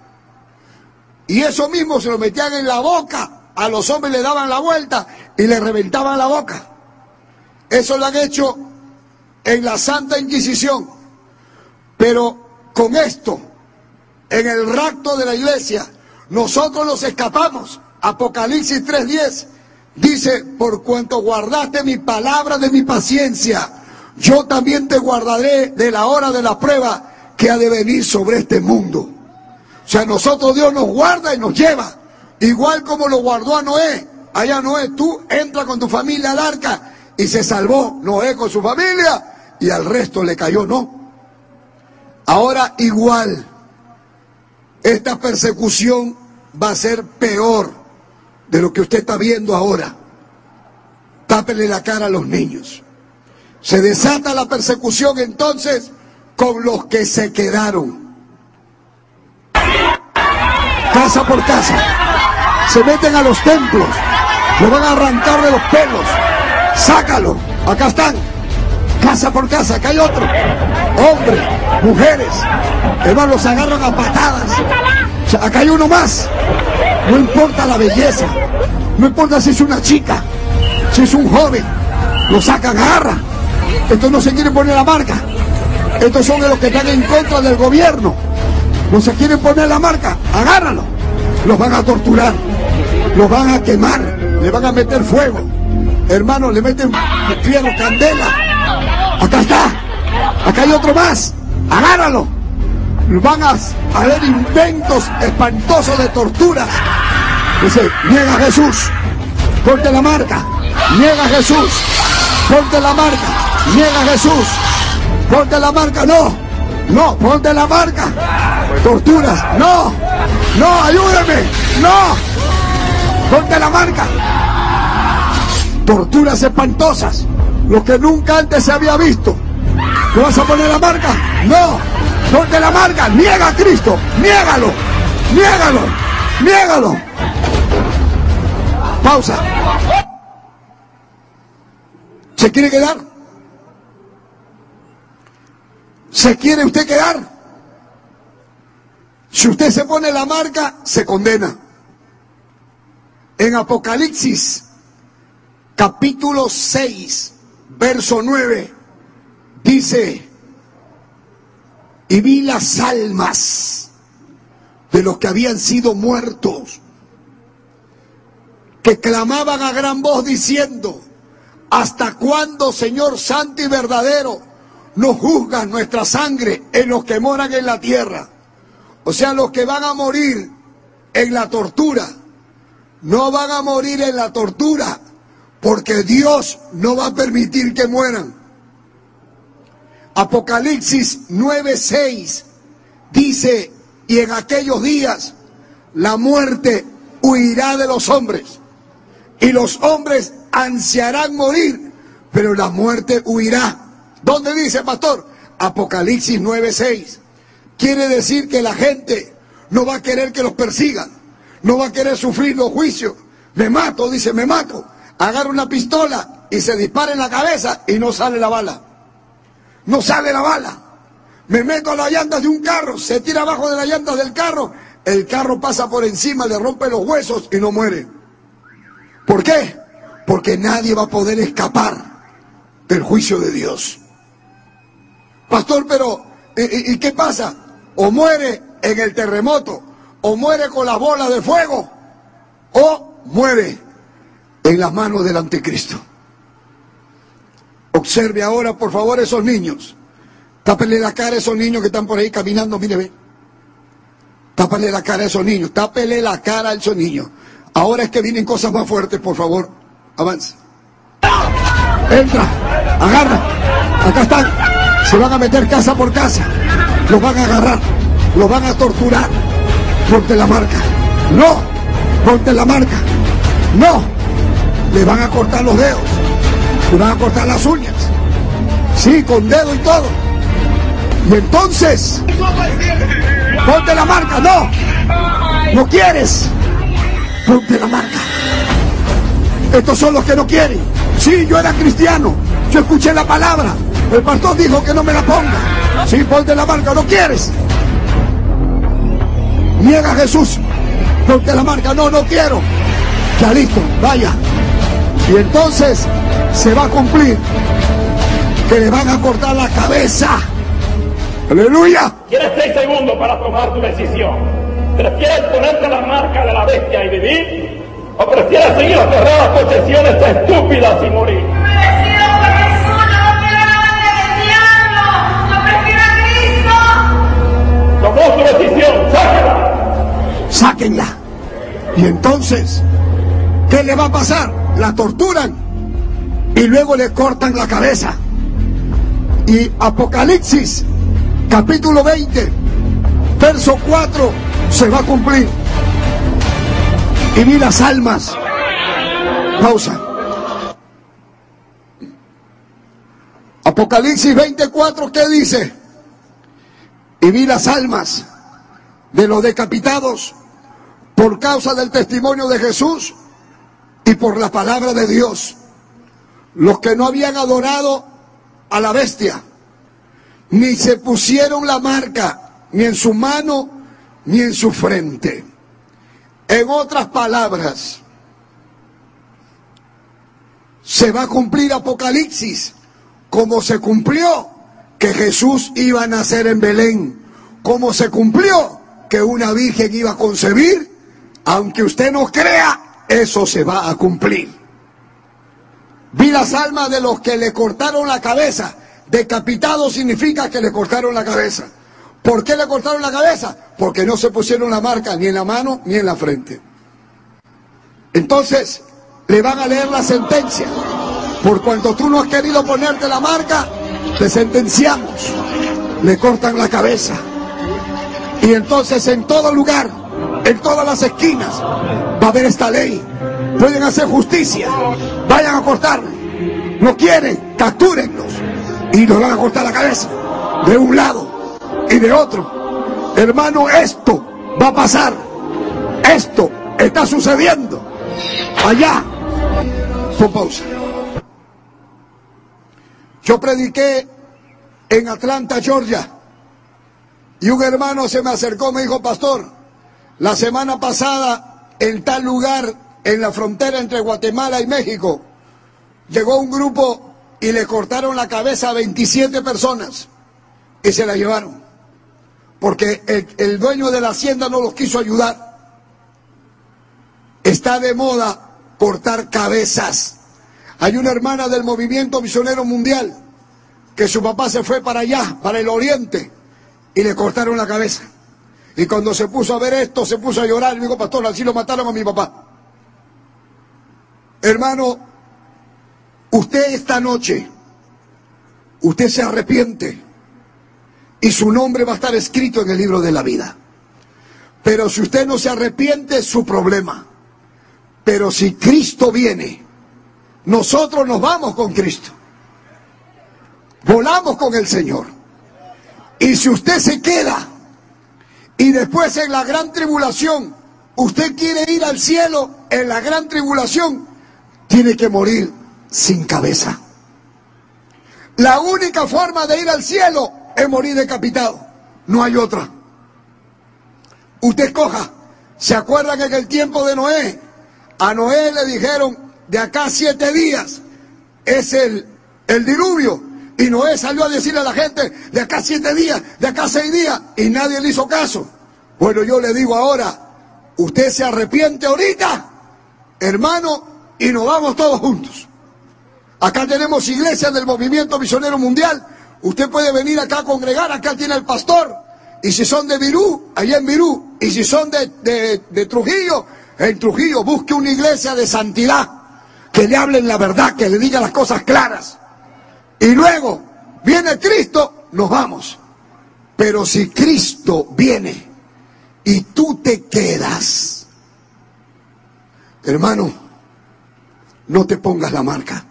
Y eso mismo se lo metían en la boca. A los hombres le daban la vuelta y le reventaban la boca. Eso lo han hecho en la Santa Inquisición. Pero con esto, en el rapto de la iglesia, nosotros nos escapamos. Apocalipsis tres diez dice, por cuanto guardaste mi palabra de mi paciencia, yo también te guardaré de la hora de la prueba que ha de venir sobre este mundo. O sea, nosotros Dios nos guarda y nos lleva. Igual como lo guardó a Noé. Allá Noé, tú entra con tu familia al arca y se salvó Noé con su familia y al resto le cayó, no. Ahora igual, esta persecución va a ser peor de lo que usted está viendo ahora. Tápele la cara a los niños. Se desata la persecución entonces con los que se quedaron. Casa por casa. Se meten a los templos. Lo van a arrancar de los pelos. Sácalo. Acá están. Casa por casa. Acá hay otro. Hombres, mujeres. Hermanos, los agarran a patadas. O sea, acá hay uno más. No importa la belleza. No importa si es una chica. Si es un joven. Lo sacan, agarran. Estos no se quieren poner la marca. Estos son de los que están en contra del gobierno. No se quieren poner la marca. Agárralo. Los van a torturar. Los van a quemar. Le van a meter fuego. Hermanos, le meten fierro, candela. Acá está. Acá hay otro más. Agárralo. Van a hacer inventos espantosos de torturas. Dice, niega a Jesús. Ponte la marca. Niega a Jesús. Ponte la marca. Niega a Jesús. Ponte la marca. No. No. Ponte la marca. Torturas. No. No. Ayúdame. No. Ponte la marca. Torturas espantosas. Lo que nunca antes se había visto. ¿Te vas a poner la marca? No. Ponte la marca. Niega a Cristo. Niégalo. Niégalo. Niégalo. Pausa. ¿Se quiere quedar? ¿Se quiere usted quedar? Si usted se pone la marca, se condena. En Apocalipsis, capítulo seis, verso nueve, dice, y vi las almas de los que habían sido muertos, que clamaban a gran voz diciendo, ¿hasta cuándo, Señor santo y verdadero, nos juzgas nuestra sangre en los que moran en la tierra? O sea, los que van a morir en la tortura, no van a morir en la tortura, porque Dios no va a permitir que mueran. Apocalipsis nueve seis dice, y en aquellos días la muerte huirá de los hombres, y los hombres ansiarán morir, pero la muerte huirá. ¿Dónde dice, pastor? Apocalipsis nueve seis. Quiere decir que la gente no va a querer que los persigan, no va a querer sufrir los juicios. Me mato, dice, me mato. Agarra una pistola y se dispara en la cabeza y no sale la bala. No sale la bala. Me meto a las llantas de un carro, se tira abajo de las llantas del carro, el carro pasa por encima, le rompe los huesos y no muere. ¿Por qué? Porque nadie va a poder escapar del juicio de Dios. Pastor, pero ¿y, y qué pasa? O muere en el terremoto, o muere con las bolas de fuego, o muere en las manos del anticristo. Observe ahora, por favor, esos niños. Tápenle la cara a esos niños que están por ahí caminando, mire, ve. Tápenle la cara a esos niños, tápenle la cara a esos niños. Ahora es que vienen cosas más fuertes, por favor, avance. Entra, agarra, acá están, se van a meter casa por casa, los van a agarrar, los van a torturar. Ponte la marca, no, ponte la marca, no, le van a cortar los dedos, le van a cortar las uñas, sí, con dedo y todo. Y entonces, ponte la marca, no, no quieres, ponte la marca. Estos son los que no quieren. Sí, yo era cristiano, yo escuché la palabra, el pastor dijo que no me la ponga. Sí, ponte la marca, no quieres. Niega a Jesús, ponte la marca, no, no quiero. Ya listo, vaya. Y entonces se va a cumplir que le van a cortar la cabeza. ¡Aleluya! Tienes seis segundos para tomar tu decisión. ¿Prefieres ponerte la marca de la bestia y vivir? ¿O prefieres seguir aferrado a posesiones estúpidas y morir? Prefiero a Jesús, no quiero nada del diablo. Yo prefiero a Cristo. Tomó tu decisión, sáquenla. Sáquenla. Y entonces, ¿qué le va a pasar? La torturan y luego le cortan la cabeza. Y Apocalipsis capítulo veinte, verso cuatro, se va a cumplir. Y vi las almas. Pausa. Apocalipsis veinticuatro, ¿qué dice? Y vi las almas de los decapitados por causa del testimonio de Jesús y por la palabra de Dios, los que no habían adorado a la bestia, ni se pusieron la marca, ni en su mano, ni en su frente. En otras palabras, se va a cumplir Apocalipsis, como se cumplió que Jesús iba a nacer en Belén, como se cumplió que una virgen iba a concebir. Aunque usted no crea, eso se va a cumplir. Vi las almas de los que le cortaron la cabeza. Decapitado significa que le cortaron la cabeza. ¿Por qué le cortaron la cabeza? Porque no se pusieron la marca ni en la mano ni en la frente. Entonces le van a leer la sentencia. Por cuanto tú no has querido ponerte la marca, te sentenciamos. Le cortan la cabeza. Y entonces en todo lugar, en todas las esquinas, va a haber esta ley. Pueden hacer justicia. Vayan a cortarle. No quieren, captúrenlos. Y nos van a cortar la cabeza. De un lado y de otro. Hermano, esto va a pasar. Esto está sucediendo. Allá. Pon pausa. Yo prediqué en Atlanta, Georgia. Y un hermano se me acercó, me dijo: pastor, la semana pasada en tal lugar, en la frontera entre Guatemala y México, llegó un grupo y le cortaron la cabeza a veintisiete personas y se la llevaron. Porque el, el dueño de la hacienda no los quiso ayudar. Está de moda cortar cabezas. Hay una hermana del movimiento misionero mundial que su papá se fue para allá, para el oriente, y le cortaron la cabeza. Y cuando se puso a ver esto, se puso a llorar y dijo: pastor, así lo mataron a mi papá. Hermano, usted esta noche, usted se arrepiente y su nombre va a estar escrito en el libro de la vida. Pero si usted no se arrepiente, es su problema. Pero si Cristo viene, nosotros nos vamos con Cristo. Volamos con el Señor. Y si usted se queda y después en la gran tribulación usted quiere ir al cielo, en la gran tribulación tiene que morir sin cabeza. La única forma de ir al cielo es morir decapitado, no hay otra. Usted escoja. ¿Se acuerdan que en el tiempo de Noé, a Noé le dijeron, de acá a siete días es el, el diluvio? Y Noé salió a decirle a la gente, de acá a siete días, de acá a seis días, y nadie le hizo caso. Bueno, yo le digo ahora, usted se arrepiente ahorita, hermano, y nos vamos todos juntos. Acá tenemos iglesias del Movimiento Misionero Mundial. Usted puede venir acá a congregar, acá tiene el pastor. Y si son de Virú, allá en Virú. Y si son de, de, de Trujillo, en Trujillo, busque una iglesia de santidad, que le hablen la verdad, que le diga las cosas claras. Y luego, viene Cristo, nos vamos. Pero si Cristo viene y tú te quedas, hermano, no te pongas la marca.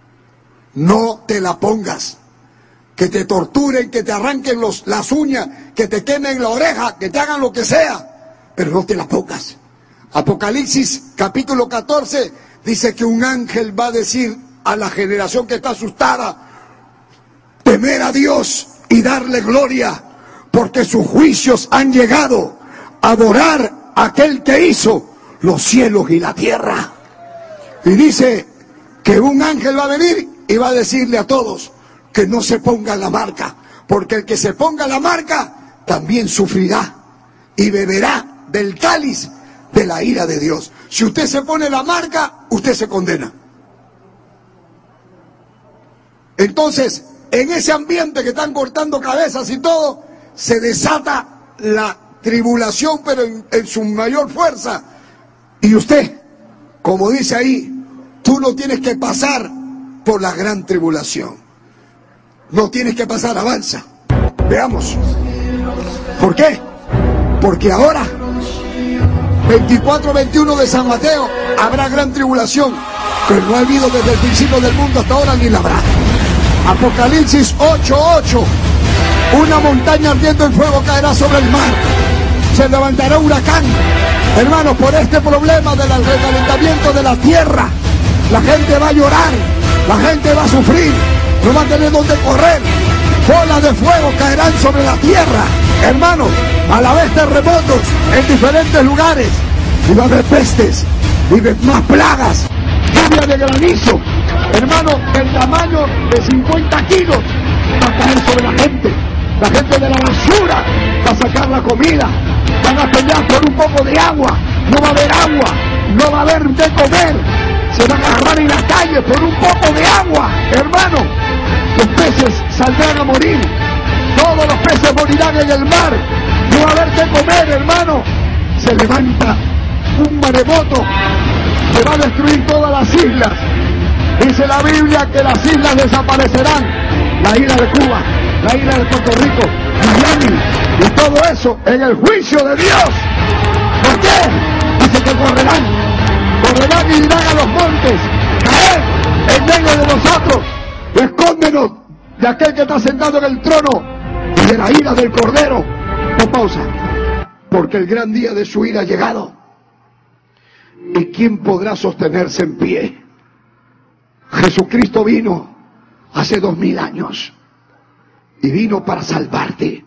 No te la pongas. Que te torturen, que te arranquen los, las uñas, que te quemen la oreja, que te hagan lo que sea, pero no te la pongas. Apocalipsis capítulo catorce dice que un ángel va a decir a la generación que está asustada, temer a Dios y darle gloria, porque sus juicios han llegado. Adorar a aquel que hizo los cielos y la tierra. Y dice que un ángel va a venir y va a decirle a todos que no se pongan la marca, porque el que se ponga la marca también sufrirá y beberá del cáliz de la ira de Dios. Si usted se pone la marca, usted se condena. Entonces, en ese ambiente que están cortando cabezas y todo, se desata la tribulación, pero en, en su mayor fuerza. Y usted, como dice ahí, tú no tienes que pasar por la gran tribulación. No tienes que pasar, avanza. Veamos. ¿Por qué? Porque ahora, veinticuatro veintiuno de San Mateo, habrá gran tribulación, pero no ha habido desde el principio del mundo hasta ahora ni la habrá. Apocalipsis ocho ocho. Una montaña ardiendo en fuego caerá sobre el mar. Se levantará un huracán. Hermanos, por este problema del recalentamiento de la tierra, la gente va a llorar, la gente va a sufrir, no va a tener dónde correr. Bolas de fuego caerán sobre la tierra, hermanos, a la vez terremotos en diferentes lugares. Y va a haber pestes, y más plagas, lluvia de granizo, hermano, del tamaño de cincuenta kilos, va a caer sobre la gente. La gente de la basura va a sacar la comida, van a pelear por un poco de agua, no va a haber agua, no va a haber de comer, se van a agarrar en la calle por un poco de agua, hermano. Los peces saldrán a morir, todos los peces morirán en el mar, no va a haber de comer, hermano. Se levanta un maremoto que va a destruir todas las islas. Dice la Biblia que las islas desaparecerán, la isla de Cuba, la isla de Puerto Rico, Miami, y todo eso en el juicio de Dios. ¿Por qué? Dice que correrán, correrán y irán a los montes, caer en medio de nosotros. Escóndenos de aquel que está sentado en el trono y de la ira del Cordero. No pausa, porque el gran día de su ira ha llegado. ¿Y quién podrá sostenerse en pie? Jesucristo vino hace dos mil años y vino para salvarte.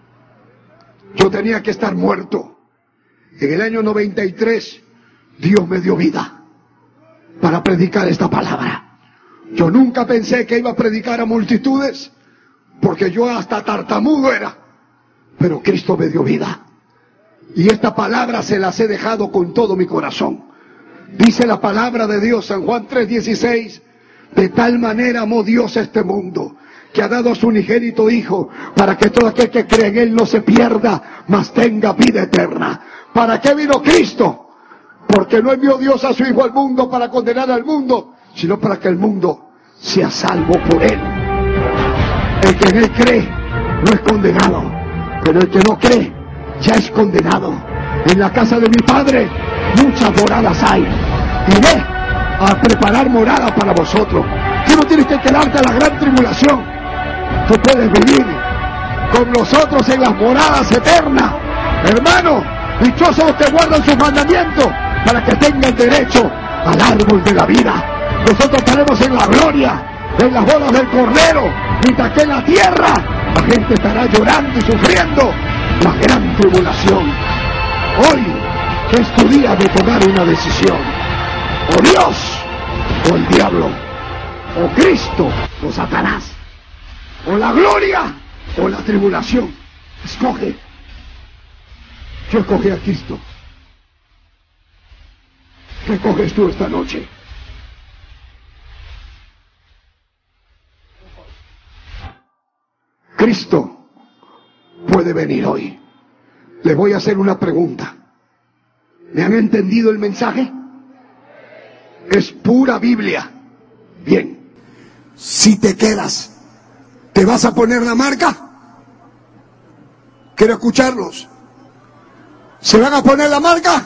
Yo tenía que estar muerto. En el año noventa y tres Dios me dio vida para predicar esta palabra. Yo nunca pensé que iba a predicar a multitudes, porque yo hasta tartamudo era, pero Cristo me dio vida. Y esta palabra se las he dejado con todo mi corazón. Dice la palabra de Dios, San Juan tres dieciséis, de tal manera amó Dios a este mundo, que ha dado a su unigénito Hijo, para que todo aquel que cree en Él no se pierda, mas tenga vida eterna. ¿Para qué vino Cristo? Porque no envió Dios a su Hijo al mundo para condenar al mundo, sino para que el mundo sea salvo por Él. El que en Él cree no es condenado, pero el que no cree ya es condenado. En la casa de mi Padre muchas moradas hay. Iré a preparar morada para vosotros. Tú no tienes que quedarte a la gran tribulación. Tú puedes vivir con nosotros en las moradas eternas. Hermano, dichosos los que guardan sus mandamientos para que tengan derecho al árbol de la vida. Nosotros estaremos en la gloria, en las bodas del Cordero, mientras que en la tierra la gente estará llorando y sufriendo la gran tribulación. Hoy es tu día de tomar una decisión: o Dios o el diablo, o Cristo o Satanás, o la gloria o la tribulación. Escoge. Yo escogí a Cristo. ¿Qué coges tú esta noche? Cristo puede venir hoy. Le voy a hacer una pregunta. ¿Me han entendido el mensaje? Es pura Biblia. Bien. Si te quedas, ¿te vas a poner la marca? Quiero escucharlos. ¿Se van a poner la marca?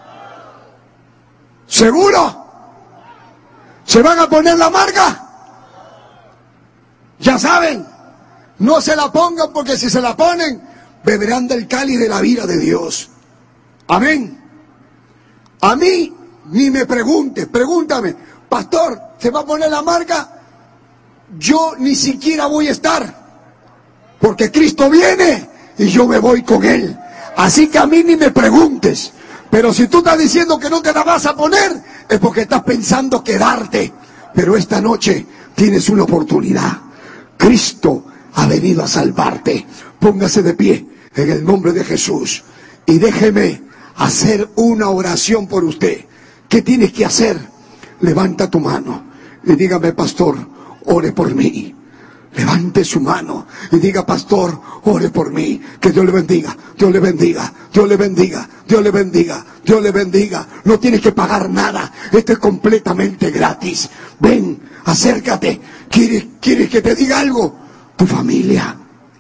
¿Seguro? ¿Se van a poner la marca? Ya saben, no se la pongan, porque si se la ponen, beberán del cáliz de la ira de Dios. Amén. A mí ni me preguntes, pregúntame, pastor, ¿se va a poner la marca? Yo ni siquiera voy a estar, porque Cristo viene y yo me voy con Él. Así que a mí ni me preguntes. Pero si tú estás diciendo que no te la vas a poner, es porque estás pensando quedarte. Pero esta noche tienes una oportunidad. Cristo ha venido a salvarte. Póngase de pie en el nombre de Jesús y déjeme hacer una oración por usted. ¿Qué tienes que hacer? Levanta tu mano y dígame: pastor, ore por mí. Levante su mano y diga: pastor, ore por mí. Que Dios le bendiga, Dios le bendiga, Dios le bendiga, Dios le bendiga, Dios le bendiga. No tienes que pagar nada, esto es completamente gratis. Ven, acércate. ¿Quieres, quieres que te diga algo? Tu familia.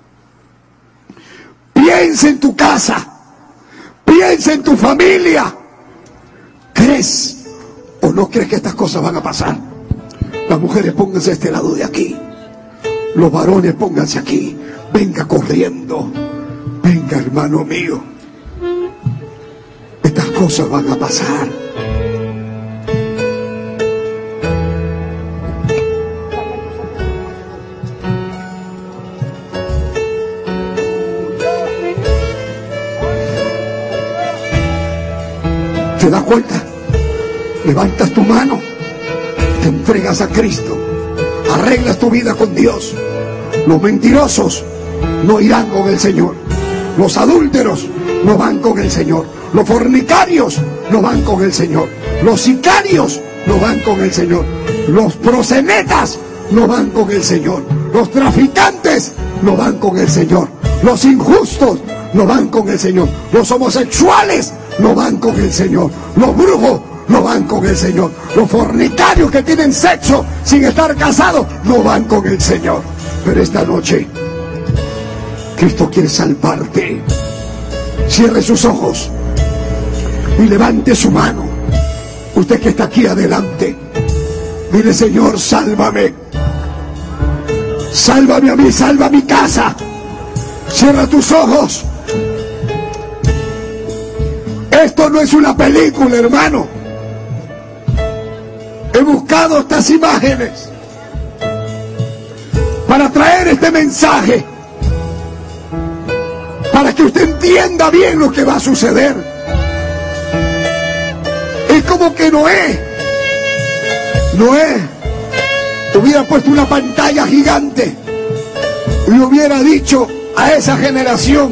Piensa en tu casa, piensa en tu familia. ¿Crees o no crees que estas cosas van a pasar? Las mujeres, pónganse a este lado de aquí. Los varones, pónganse aquí. Venga corriendo. Venga, hermano mío. Estas cosas van a pasar. ¿Te das cuenta? Levantas tu mano, te entregas a Cristo, arreglas tu vida con Dios. Los mentirosos no irán con el Señor. Los adúlteros no van con el Señor. Los fornicarios no van con el Señor. Los sicarios no van con el Señor. Los prosenetas no van con el Señor. Los traficantes no van con el Señor. Los injustos no van con el Señor. Los homosexuales no van con el Señor. Los brujos no van con el Señor. Los fornicarios que tienen sexo sin estar casados no van con el Señor. Pero esta noche Cristo quiere salvarte. Cierre sus ojos y levante su mano. Usted que está aquí adelante, dile: Señor, sálvame. Sálvame a mí, salva mi casa. Cierra tus ojos. Esto no es una película, hermano. He buscado estas imágenes para traer este mensaje, para que usted entienda bien lo que va a suceder. Es como que Noé, Noé hubiera puesto una pantalla gigante y hubiera dicho a esa generación,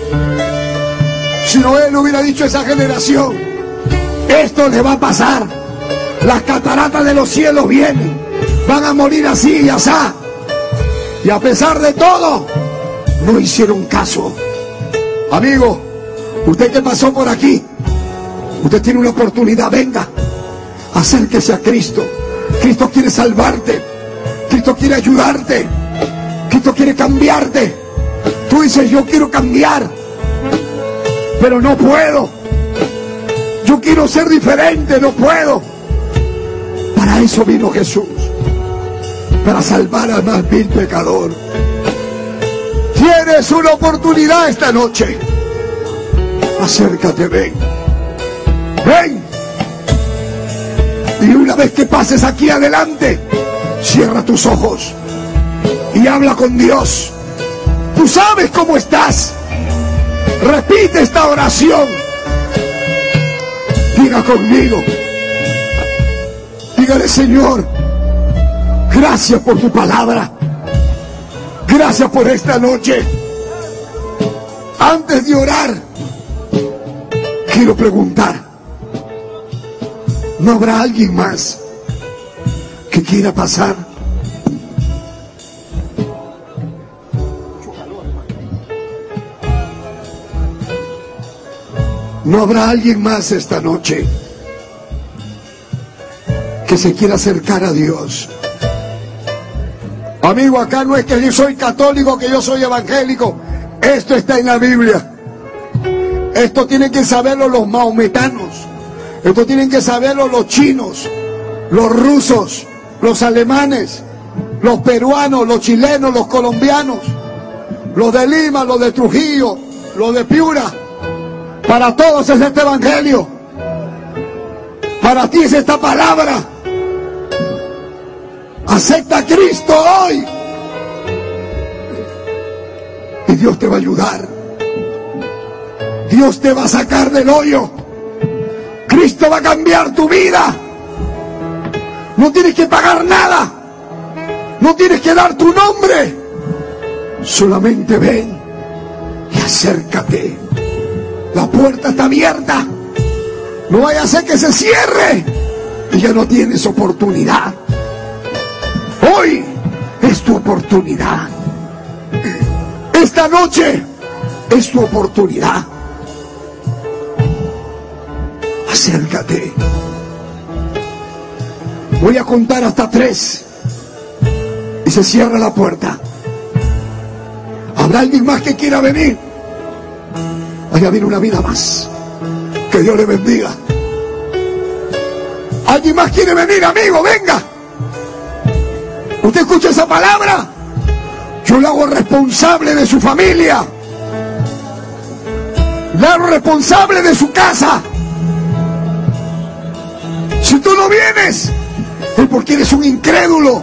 si Noé le hubiera dicho a esa generación: esto le va a pasar, las cataratas de los cielos vienen, van a morir así y asá. Y a pesar de todo, no hicieron caso. Amigo, usted que pasó por aquí, usted tiene una oportunidad. Venga, acérquese a Cristo. Cristo quiere salvarte. Cristo quiere ayudarte. Cristo quiere cambiarte. Tú dices, yo quiero cambiar, pero no puedo. Yo quiero ser diferente, no puedo. Para eso vino Jesús, para salvar al más vil pecador. Tienes una oportunidad esta noche. Acércate, ven. Ven. Y una vez que pases aquí adelante, cierra tus ojos y habla con Dios. Tú sabes cómo estás. Repite esta oración. Diga conmigo. Dígale, Señor, gracias por tu palabra. Gracias por esta noche. Antes de orar, quiero preguntar, ¿no habrá alguien más que quiera pasar? ¿No habrá alguien más esta noche que se quiera acercar a Dios? Amigo, acá no es que yo soy católico, que yo soy evangélico. Esto está en la Biblia. Esto tienen que saberlo los maometanos. Esto tienen que saberlo los chinos, los rusos, los alemanes, los peruanos, los chilenos, los colombianos, los de Lima, los de Trujillo, los de Piura. Para todos es este evangelio. Para ti es esta palabra. Acepta a Cristo hoy y Dios te va a ayudar. Dios te va a sacar del hoyo. Cristo va a cambiar tu vida. No tienes que pagar nada. No tienes que dar tu nombre. Solamente ven y acércate. La puerta está abierta. No vaya a ser que se cierre y ya no tienes oportunidad. Hoy es tu oportunidad. Esta noche es tu oportunidad. Acércate. Voy a contar hasta tres y se cierra la puerta. ¿Habrá alguien más que quiera venir? Allá viene una vida más. Que Dios le bendiga. ¿Alguien más quiere venir, amigo? Venga. ¿Usted escucha esa palabra? Yo lo hago responsable de su familia. Lo hago responsable de su casa. Si tú no vienes, es porque eres un incrédulo.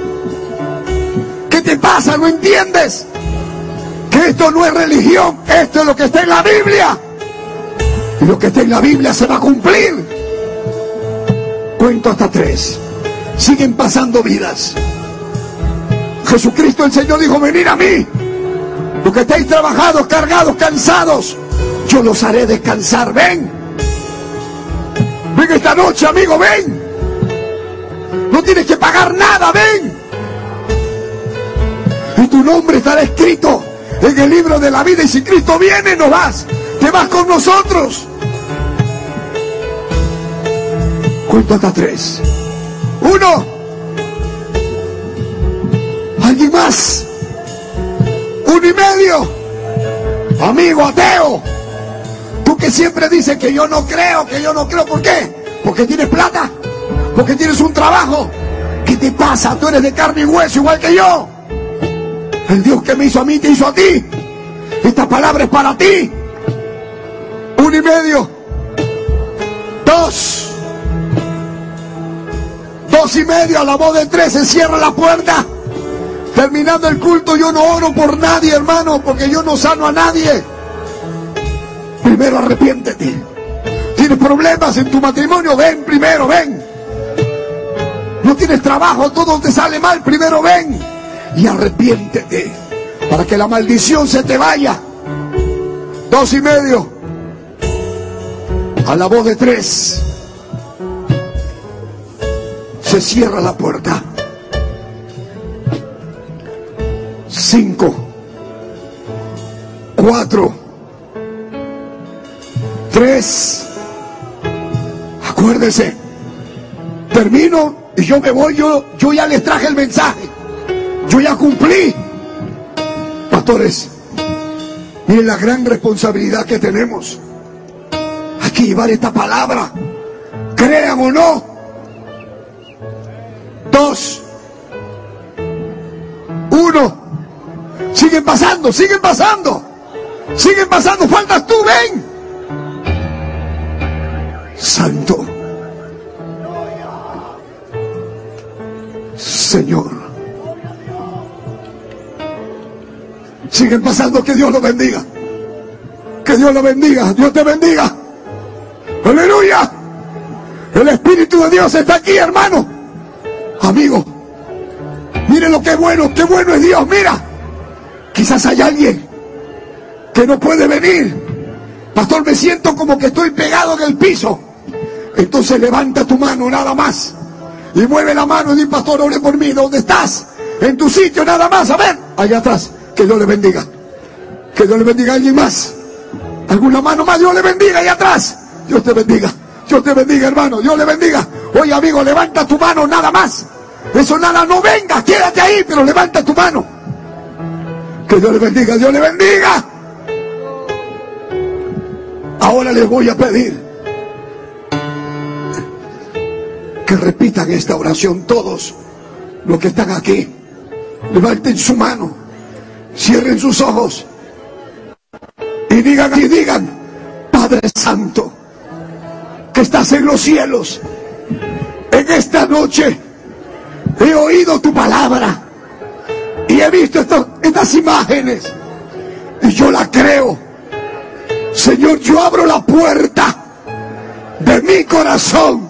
¿Qué te pasa? ¿No entiendes? Que esto no es religión, esto es lo que está en la Biblia. Y lo que está en la Biblia se va a cumplir. Cuento hasta tres. Siguen pasando vidas. Jesucristo el Señor dijo, venid a mí. Los que estáis trabajados, cargados, cansados, yo los haré descansar. Ven. Ven esta noche, amigo, ven. No tienes que pagar nada, ven. Y tu nombre estará escrito en el libro de la vida. Y si Cristo viene, no vas. Te vas con nosotros. Cuento hasta tres. Uno. ¿Alguien más? Uno y medio. Amigo ateo, tú que siempre dices que yo no creo, que yo no creo. ¿Por qué? Porque tienes plata, porque tienes un trabajo. ¿Qué te pasa? Tú eres de carne y hueso igual que yo. El Dios que me hizo a mí te hizo a ti. Esta palabra es para ti. Uno y medio. Dos. Dos y medio. A la voz de tres se cierra la puerta. Terminando el culto, yo no oro por nadie, hermano, porque yo no sano a nadie. Primero arrepiéntete. ¿Tienes problemas en tu matrimonio? Ven primero, ven. ¿No tienes trabajo? Todo te sale mal. Primero ven y arrepiéntete para que la maldición se te vaya. Dos y medio. A la voz de tres se cierra la puerta. Cinco, cuatro, tres. Acuérdese, termino y yo me voy. Yo, yo ya les traje el mensaje. Yo ya cumplí. Pastores, Miren la gran responsabilidad que tenemos. Hay que llevar esta palabra, crean o no. Dos, uno, siguen pasando, siguen pasando, siguen pasando, faltas tú, ven. Santo Señor, siguen pasando, que Dios lo bendiga, que Dios lo bendiga, Dios te bendiga. Aleluya. El Espíritu de Dios está aquí, hermano. Amigo, miren lo que bueno, qué bueno es Dios. Mira, quizás hay alguien que no puede venir. Pastor, me siento como que estoy pegado en el piso. Entonces levanta tu mano nada más y mueve la mano y di, pastor, ore por mí. ¿Dónde estás? En tu sitio nada más. A ver, allá atrás. Que Dios le bendiga. Que Dios le bendiga a alguien más. ¿Alguna mano más? Dios le bendiga allá atrás. Dios te bendiga. Dios te bendiga, hermano. Dios le bendiga. Oye, amigo, levanta tu mano nada más. Eso nada, no venga, quédate ahí, pero levanta tu mano. Que Dios le bendiga, Dios le bendiga. Ahora les voy a pedir que repitan esta oración todos los que están aquí. Levanten su mano, cierren sus ojos y digan, y digan: Padre Santo, que estás en los cielos, en esta noche he oído tu palabra y he visto esto, estas imágenes, y yo la creo. Señor, yo abro la puerta de mi corazón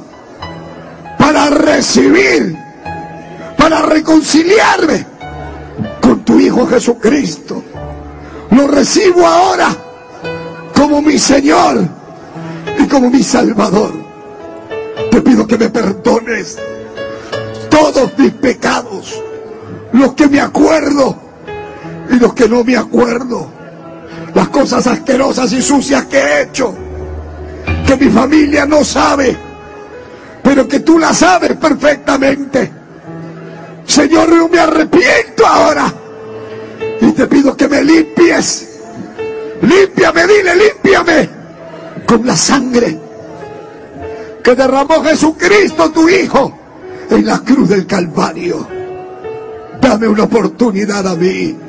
para recibir, para reconciliarme con tu Hijo Jesucristo. Lo recibo ahora como mi Señor y como mi Salvador. Te pido que me perdones todos mis pecados, los que me acuerdo y los que no me acuerdo, las cosas asquerosas y sucias que he hecho, que mi familia no sabe, pero que tú las sabes perfectamente. Señor, yo me arrepiento ahora y te pido que me limpies. Límpiame, dile, límpiame con la sangre que derramó Jesucristo, tu Hijo, en la cruz del Calvario. Dame una oportunidad a mí.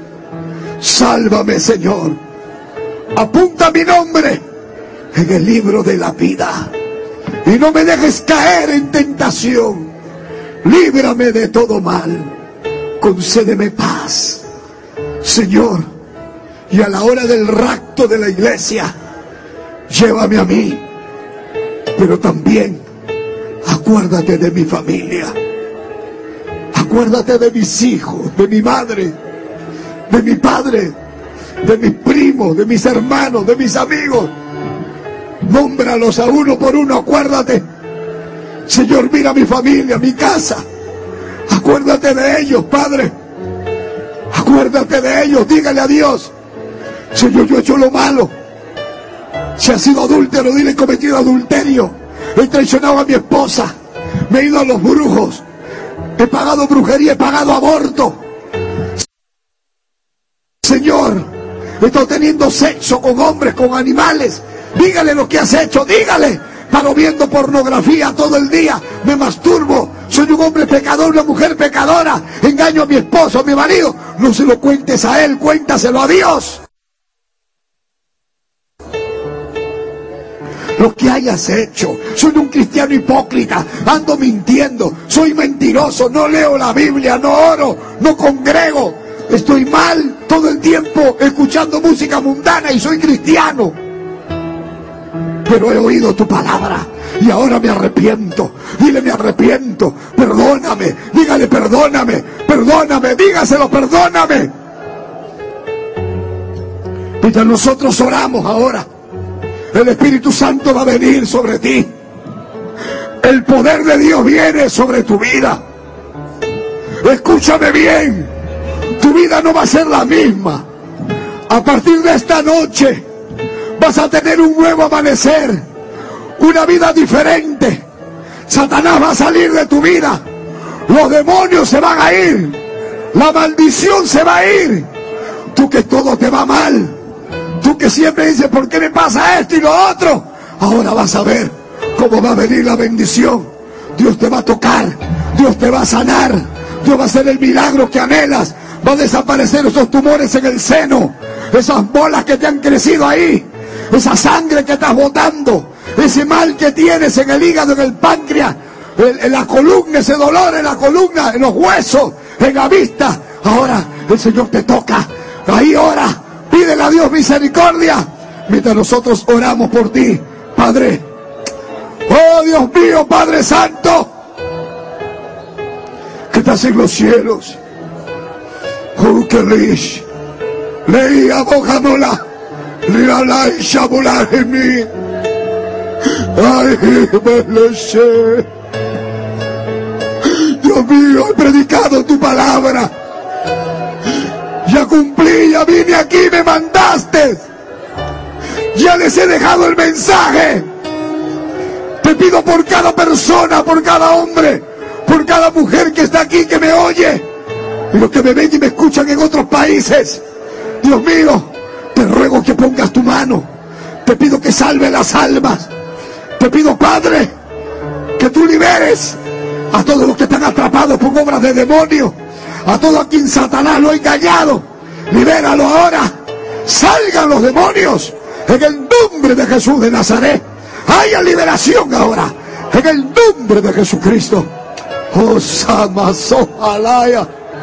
Sálvame, Señor. Apunta mi nombre en el libro de la vida y no me dejes caer en tentación. Líbrame de todo mal. Concédeme paz, Señor. Y a la hora del rapto de la iglesia, llévame a mí, pero también acuérdate de mi familia. Acuérdate de mis hijos, de mi madre, de mi padre, de mis primos, de mis hermanos, de mis amigos. Nómbralos a uno por uno, acuérdate. Señor, mira mi familia, mi casa. Acuérdate de ellos, Padre. Acuérdate de ellos, dígale a Dios: Señor, yo he hecho lo malo. Si ha sido adúltero, dile: he cometido adulterio. He traicionado a mi esposa. Me he ido a los brujos. He pagado brujería, he pagado aborto. Señor, he estado teniendo sexo con hombres, con animales. Dígale lo que has hecho, dígale. Paro viendo pornografía todo el día, me masturbo, soy un hombre pecador, una mujer pecadora, engaño a mi esposo, a mi marido. No se lo cuentes a él, cuéntaselo a Dios. Lo que hayas hecho, soy un cristiano hipócrita, ando mintiendo, soy mentiroso, no leo la Biblia, no oro, no congrego, estoy mal todo el tiempo escuchando música mundana y soy cristiano. Pero he oído tu palabra y ahora me arrepiento. Dile: me arrepiento, perdóname. Dígale: perdóname, perdóname, dígaselo: perdóname. Mientras nosotros oramos ahora, el Espíritu Santo va a venir sobre ti. El poder de Dios viene sobre tu vida. Escúchame bien, tu vida no va a ser la misma. A partir de esta noche vas a tener un nuevo amanecer, una vida diferente. Satanás va a salir de tu vida, los demonios se van a ir, la maldición se va a ir. Tú que todo te va mal, tú Tú que siempre dices, ¿por qué me pasa esto y lo otro? Ahora vas a ver cómo va a venir la bendición. Dios te va a tocar, Dios te va a sanar, Dios va a hacer el milagro que anhelas. Va a desaparecer esos tumores en el seno, esas bolas que te han crecido ahí, esa sangre que estás botando, ese mal que tienes en el hígado, en el páncreas, en, en la columna, ese dolor en la columna, en los huesos, en la vista. Ahora el Señor te toca. Ahí ora, pídele a Dios misericordia mientras nosotros oramos por ti, Padre. Oh Dios mío, Padre Santo, que estás en los cielos. Oh, que rish, leía bojamola, la y shabular en mí. Ay, me lo sé. Dios mío, he predicado tu palabra. Ya cumplí, ya vine aquí, me mandaste. Ya les he dejado el mensaje. Te pido por cada persona, por cada hombre, por cada mujer que está aquí, que me oye, y los que me ven y me escuchan en otros países. Dios mío, te ruego que pongas tu mano. Te pido que salve las almas. Te pido, Padre, que tú liberes a todos los que están atrapados por obras de demonios, a todo a quien Satanás lo ha engañado. Libéralo ahora. Salgan los demonios en el nombre de Jesús de Nazaret. Haya liberación ahora en el nombre de Jesucristo. Oh, Samasohalaya.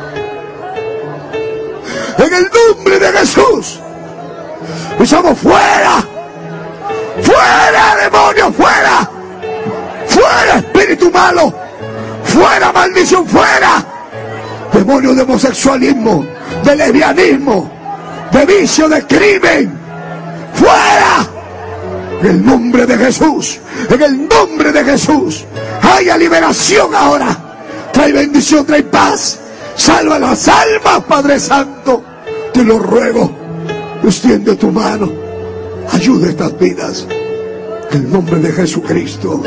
En el nombre de Jesús. Echamos fuera. Fuera, demonio, fuera. Fuera, espíritu malo. Fuera, maldición, fuera. Demonio de homosexualismo, de lesbianismo, de vicio, de crimen. Fuera. En el nombre de Jesús. En el nombre de Jesús. Haya liberación ahora. Trae bendición, trae paz. Salva las almas, Padre Santo. Te lo ruego. Extiende tu mano. Ayuda a estas vidas. En el nombre de Jesucristo.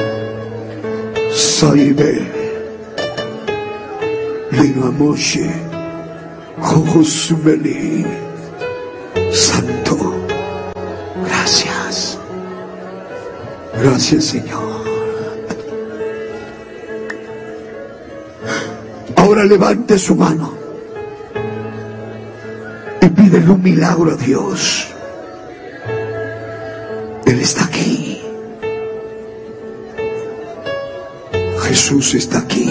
Saibe. Lino Moshe. Josumeli. Santo. Gracias. Gracias, Señor. Ahora levante su mano y pídele un milagro a Dios. Él está aquí. Jesús está aquí.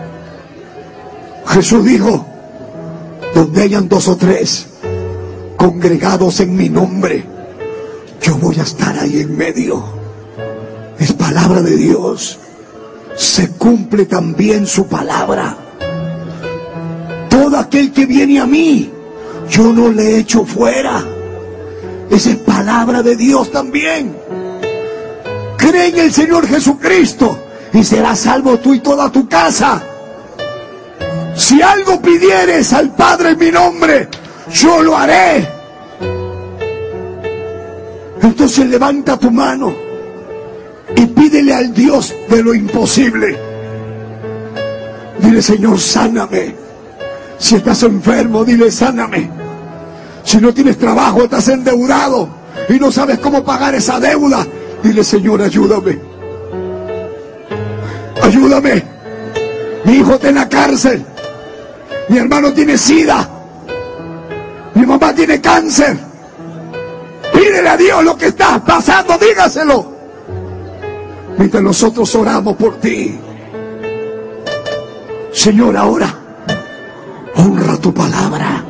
Jesús dijo, donde hayan dos o tres congregados en mi nombre, yo voy a estar ahí en medio. Es palabra de Dios. Se cumple también su palabra. Todo aquel que viene a mí, yo no le echo fuera. Esa es palabra de Dios también. Cree en el Señor Jesucristo y serás salvo tú y toda tu casa. Si algo pidieres al Padre en mi nombre, yo lo haré. Entonces levanta tu mano y pídele al Dios de lo imposible. Dile, Señor, sáname. Si estás enfermo, dile, sáname. Si no tienes trabajo, estás endeudado y no sabes cómo pagar esa deuda, dile, Señor, ayúdame. Ayúdame. Mi hijo está en la cárcel. Mi hermano tiene sida. Mi mamá tiene cáncer. Pídele a Dios lo que está pasando, dígaselo. Mientras nosotros oramos por ti. Señor, ahora honra tu palabra.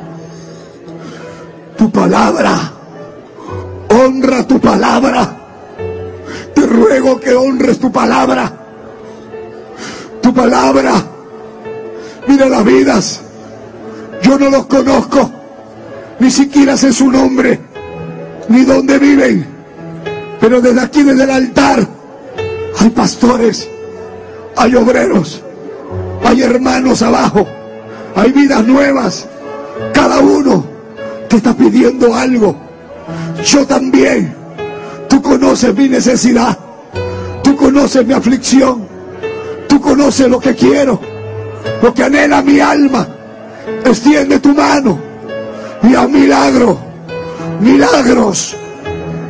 Tu palabra. Honra tu palabra. Te ruego que honres tu palabra. Tu palabra. Mira las vidas. Yo no los conozco. Ni siquiera sé su nombre. Ni dónde viven. Pero desde aquí, desde el altar, hay pastores. Hay obreros. Hay hermanos abajo. Hay vidas nuevas. Cada uno te está pidiendo algo. Yo también. Tú conoces mi necesidad. Tú conoces mi aflicción. Tú conoces lo que quiero, lo que anhela mi alma. Extiende tu mano y haz milagro, milagros,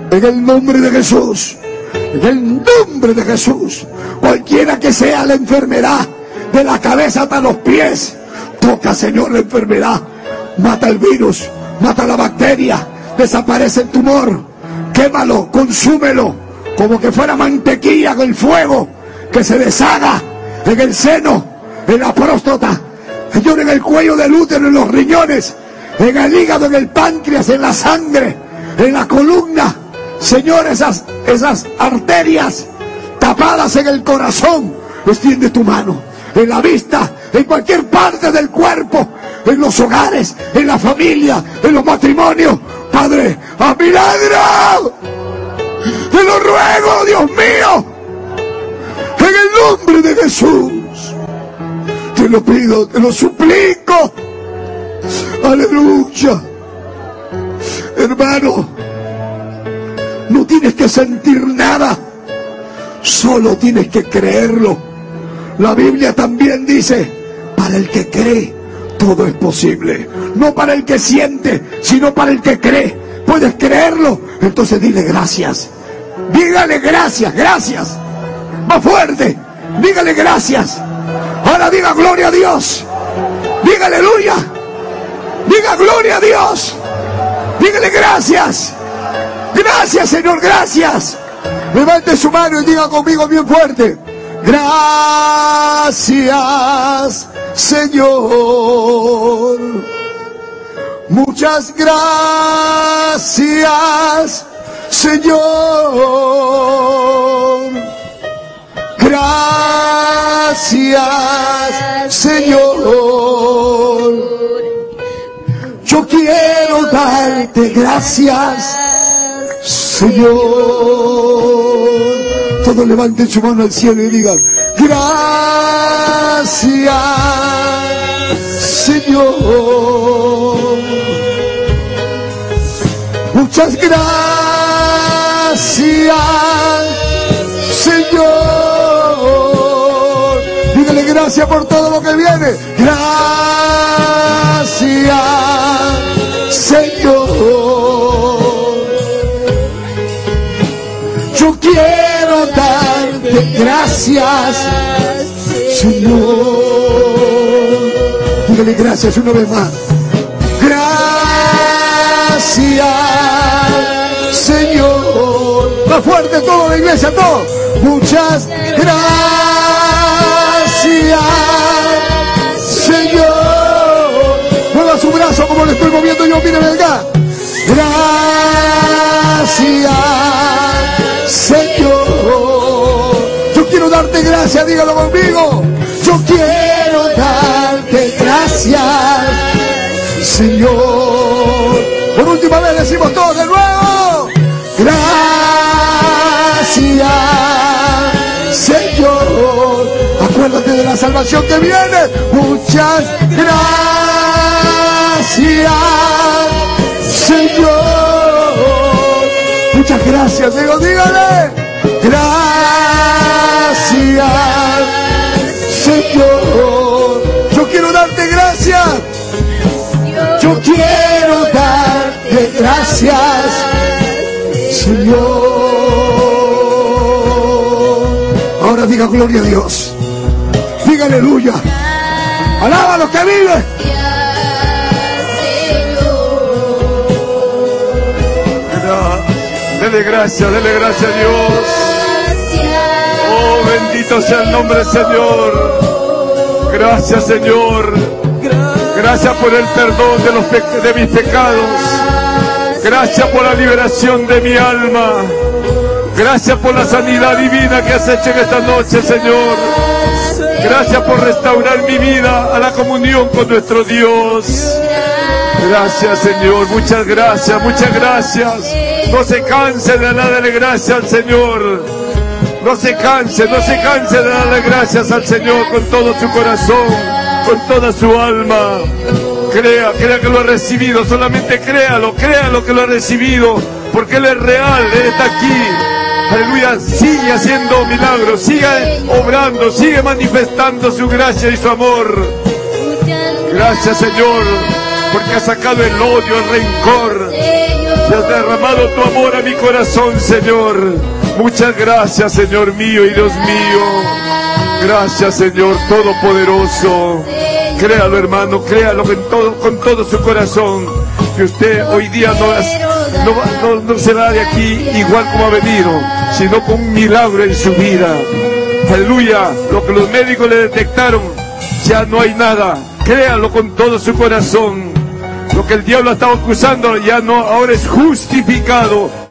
En el nombre de Jesús. En el nombre de Jesús. Cualquiera que sea la enfermedad, de la cabeza hasta los pies, toca, Señor, la enfermedad. Mata el virus, mata la bacteria, desaparece el tumor. Quémalo, consúmelo, como que fuera mantequilla con el fuego, que se deshaga en el seno, en la próstata, Señor, en el cuello del útero, en los riñones, en el hígado, en el páncreas, en la sangre, en la columna. Señor, esas, esas arterias tapadas en el corazón, extiende tu mano, en la vista, en cualquier parte del cuerpo, en los hogares, en la familia, en los matrimonios. Padre, a milagro, te lo ruego, Dios mío, en el nombre de Jesús, te lo pido, te lo suplico. Aleluya. Hermano, no tienes que sentir nada, solo tienes que creerlo. La Biblia también dice, para el que cree, todo es posible. No para el que siente, sino para el que cree. ¿Puedes creerlo? Entonces dile gracias. Dígale gracias, gracias. Más fuerte, dígale gracias. Ahora diga gloria a Dios. Diga aleluya. Diga gloria a Dios. Dígale gracias. Gracias, Señor, gracias. Levante su mano y diga conmigo bien fuerte. Gracias, Señor. Muchas gracias, Señor. Gracias, Señor. Yo quiero darte gracias, Señor. Todos levanten su mano al cielo y digan, gracias, Señor. Muchas gracias, Señor. Dígale gracias por todo lo que viene. Gracias, Señor. Yo quiero darte gracias, Señor. Dígale gracias una vez más. Gracias, Señor. Más fuerte todo, la iglesia, todo. Muchas gracias, Señor. Mueva su brazo como le estoy moviendo yo, mire, venga. Gracias, Señor. Yo quiero darte gracias, dígalo conmigo. Yo quiero darte gracias, Señor. Por última vez decimos todos de nuevo. Gracias, Señor. Acuérdate de la salvación que viene. Muchas gracias, Señor. Muchas gracias, digo, dígale. Gracias, Señor. Yo quiero darte gracias. Yo quiero darte gracias, Señor. Ahora diga gloria a Dios. Diga aleluya. Alaba a los que viven. Dele gracias, dele gracias a Dios. Oh, bendito sea el nombre del Señor. Gracias, Señor. Gracias por el perdón de, los pe de mis pecados. Gracias por la liberación de mi alma. Gracias por la sanidad divina que has hecho en esta noche, Señor. Gracias por restaurar mi vida a la comunión con nuestro Dios. Gracias, Señor. Muchas gracias, muchas gracias. No se canse de darle gracias al Señor. No se canse, no se canse de darle gracias al Señor con todo su corazón, con toda su alma. Crea, crea que lo ha recibido, solamente créalo, créalo que lo ha recibido, porque Él es real, Él está aquí. Aleluya, sigue haciendo milagros, sigue obrando, sigue manifestando su gracia y su amor. Gracias, Señor, porque ha sacado el odio, el rencor. Se ha derramado tu amor a mi corazón, Señor. Muchas gracias, Señor mío y Dios mío. Gracias, Señor Todopoderoso. Créalo, hermano, créalo con todo, con todo su corazón. Que usted hoy día no, no, no, no se va de aquí igual como ha venido, sino con un milagro en su vida. Aleluya. Lo que los médicos le detectaron, ya no hay nada. Créalo con todo su corazón. Lo que el diablo estaba acusando, ya no, ahora es justificado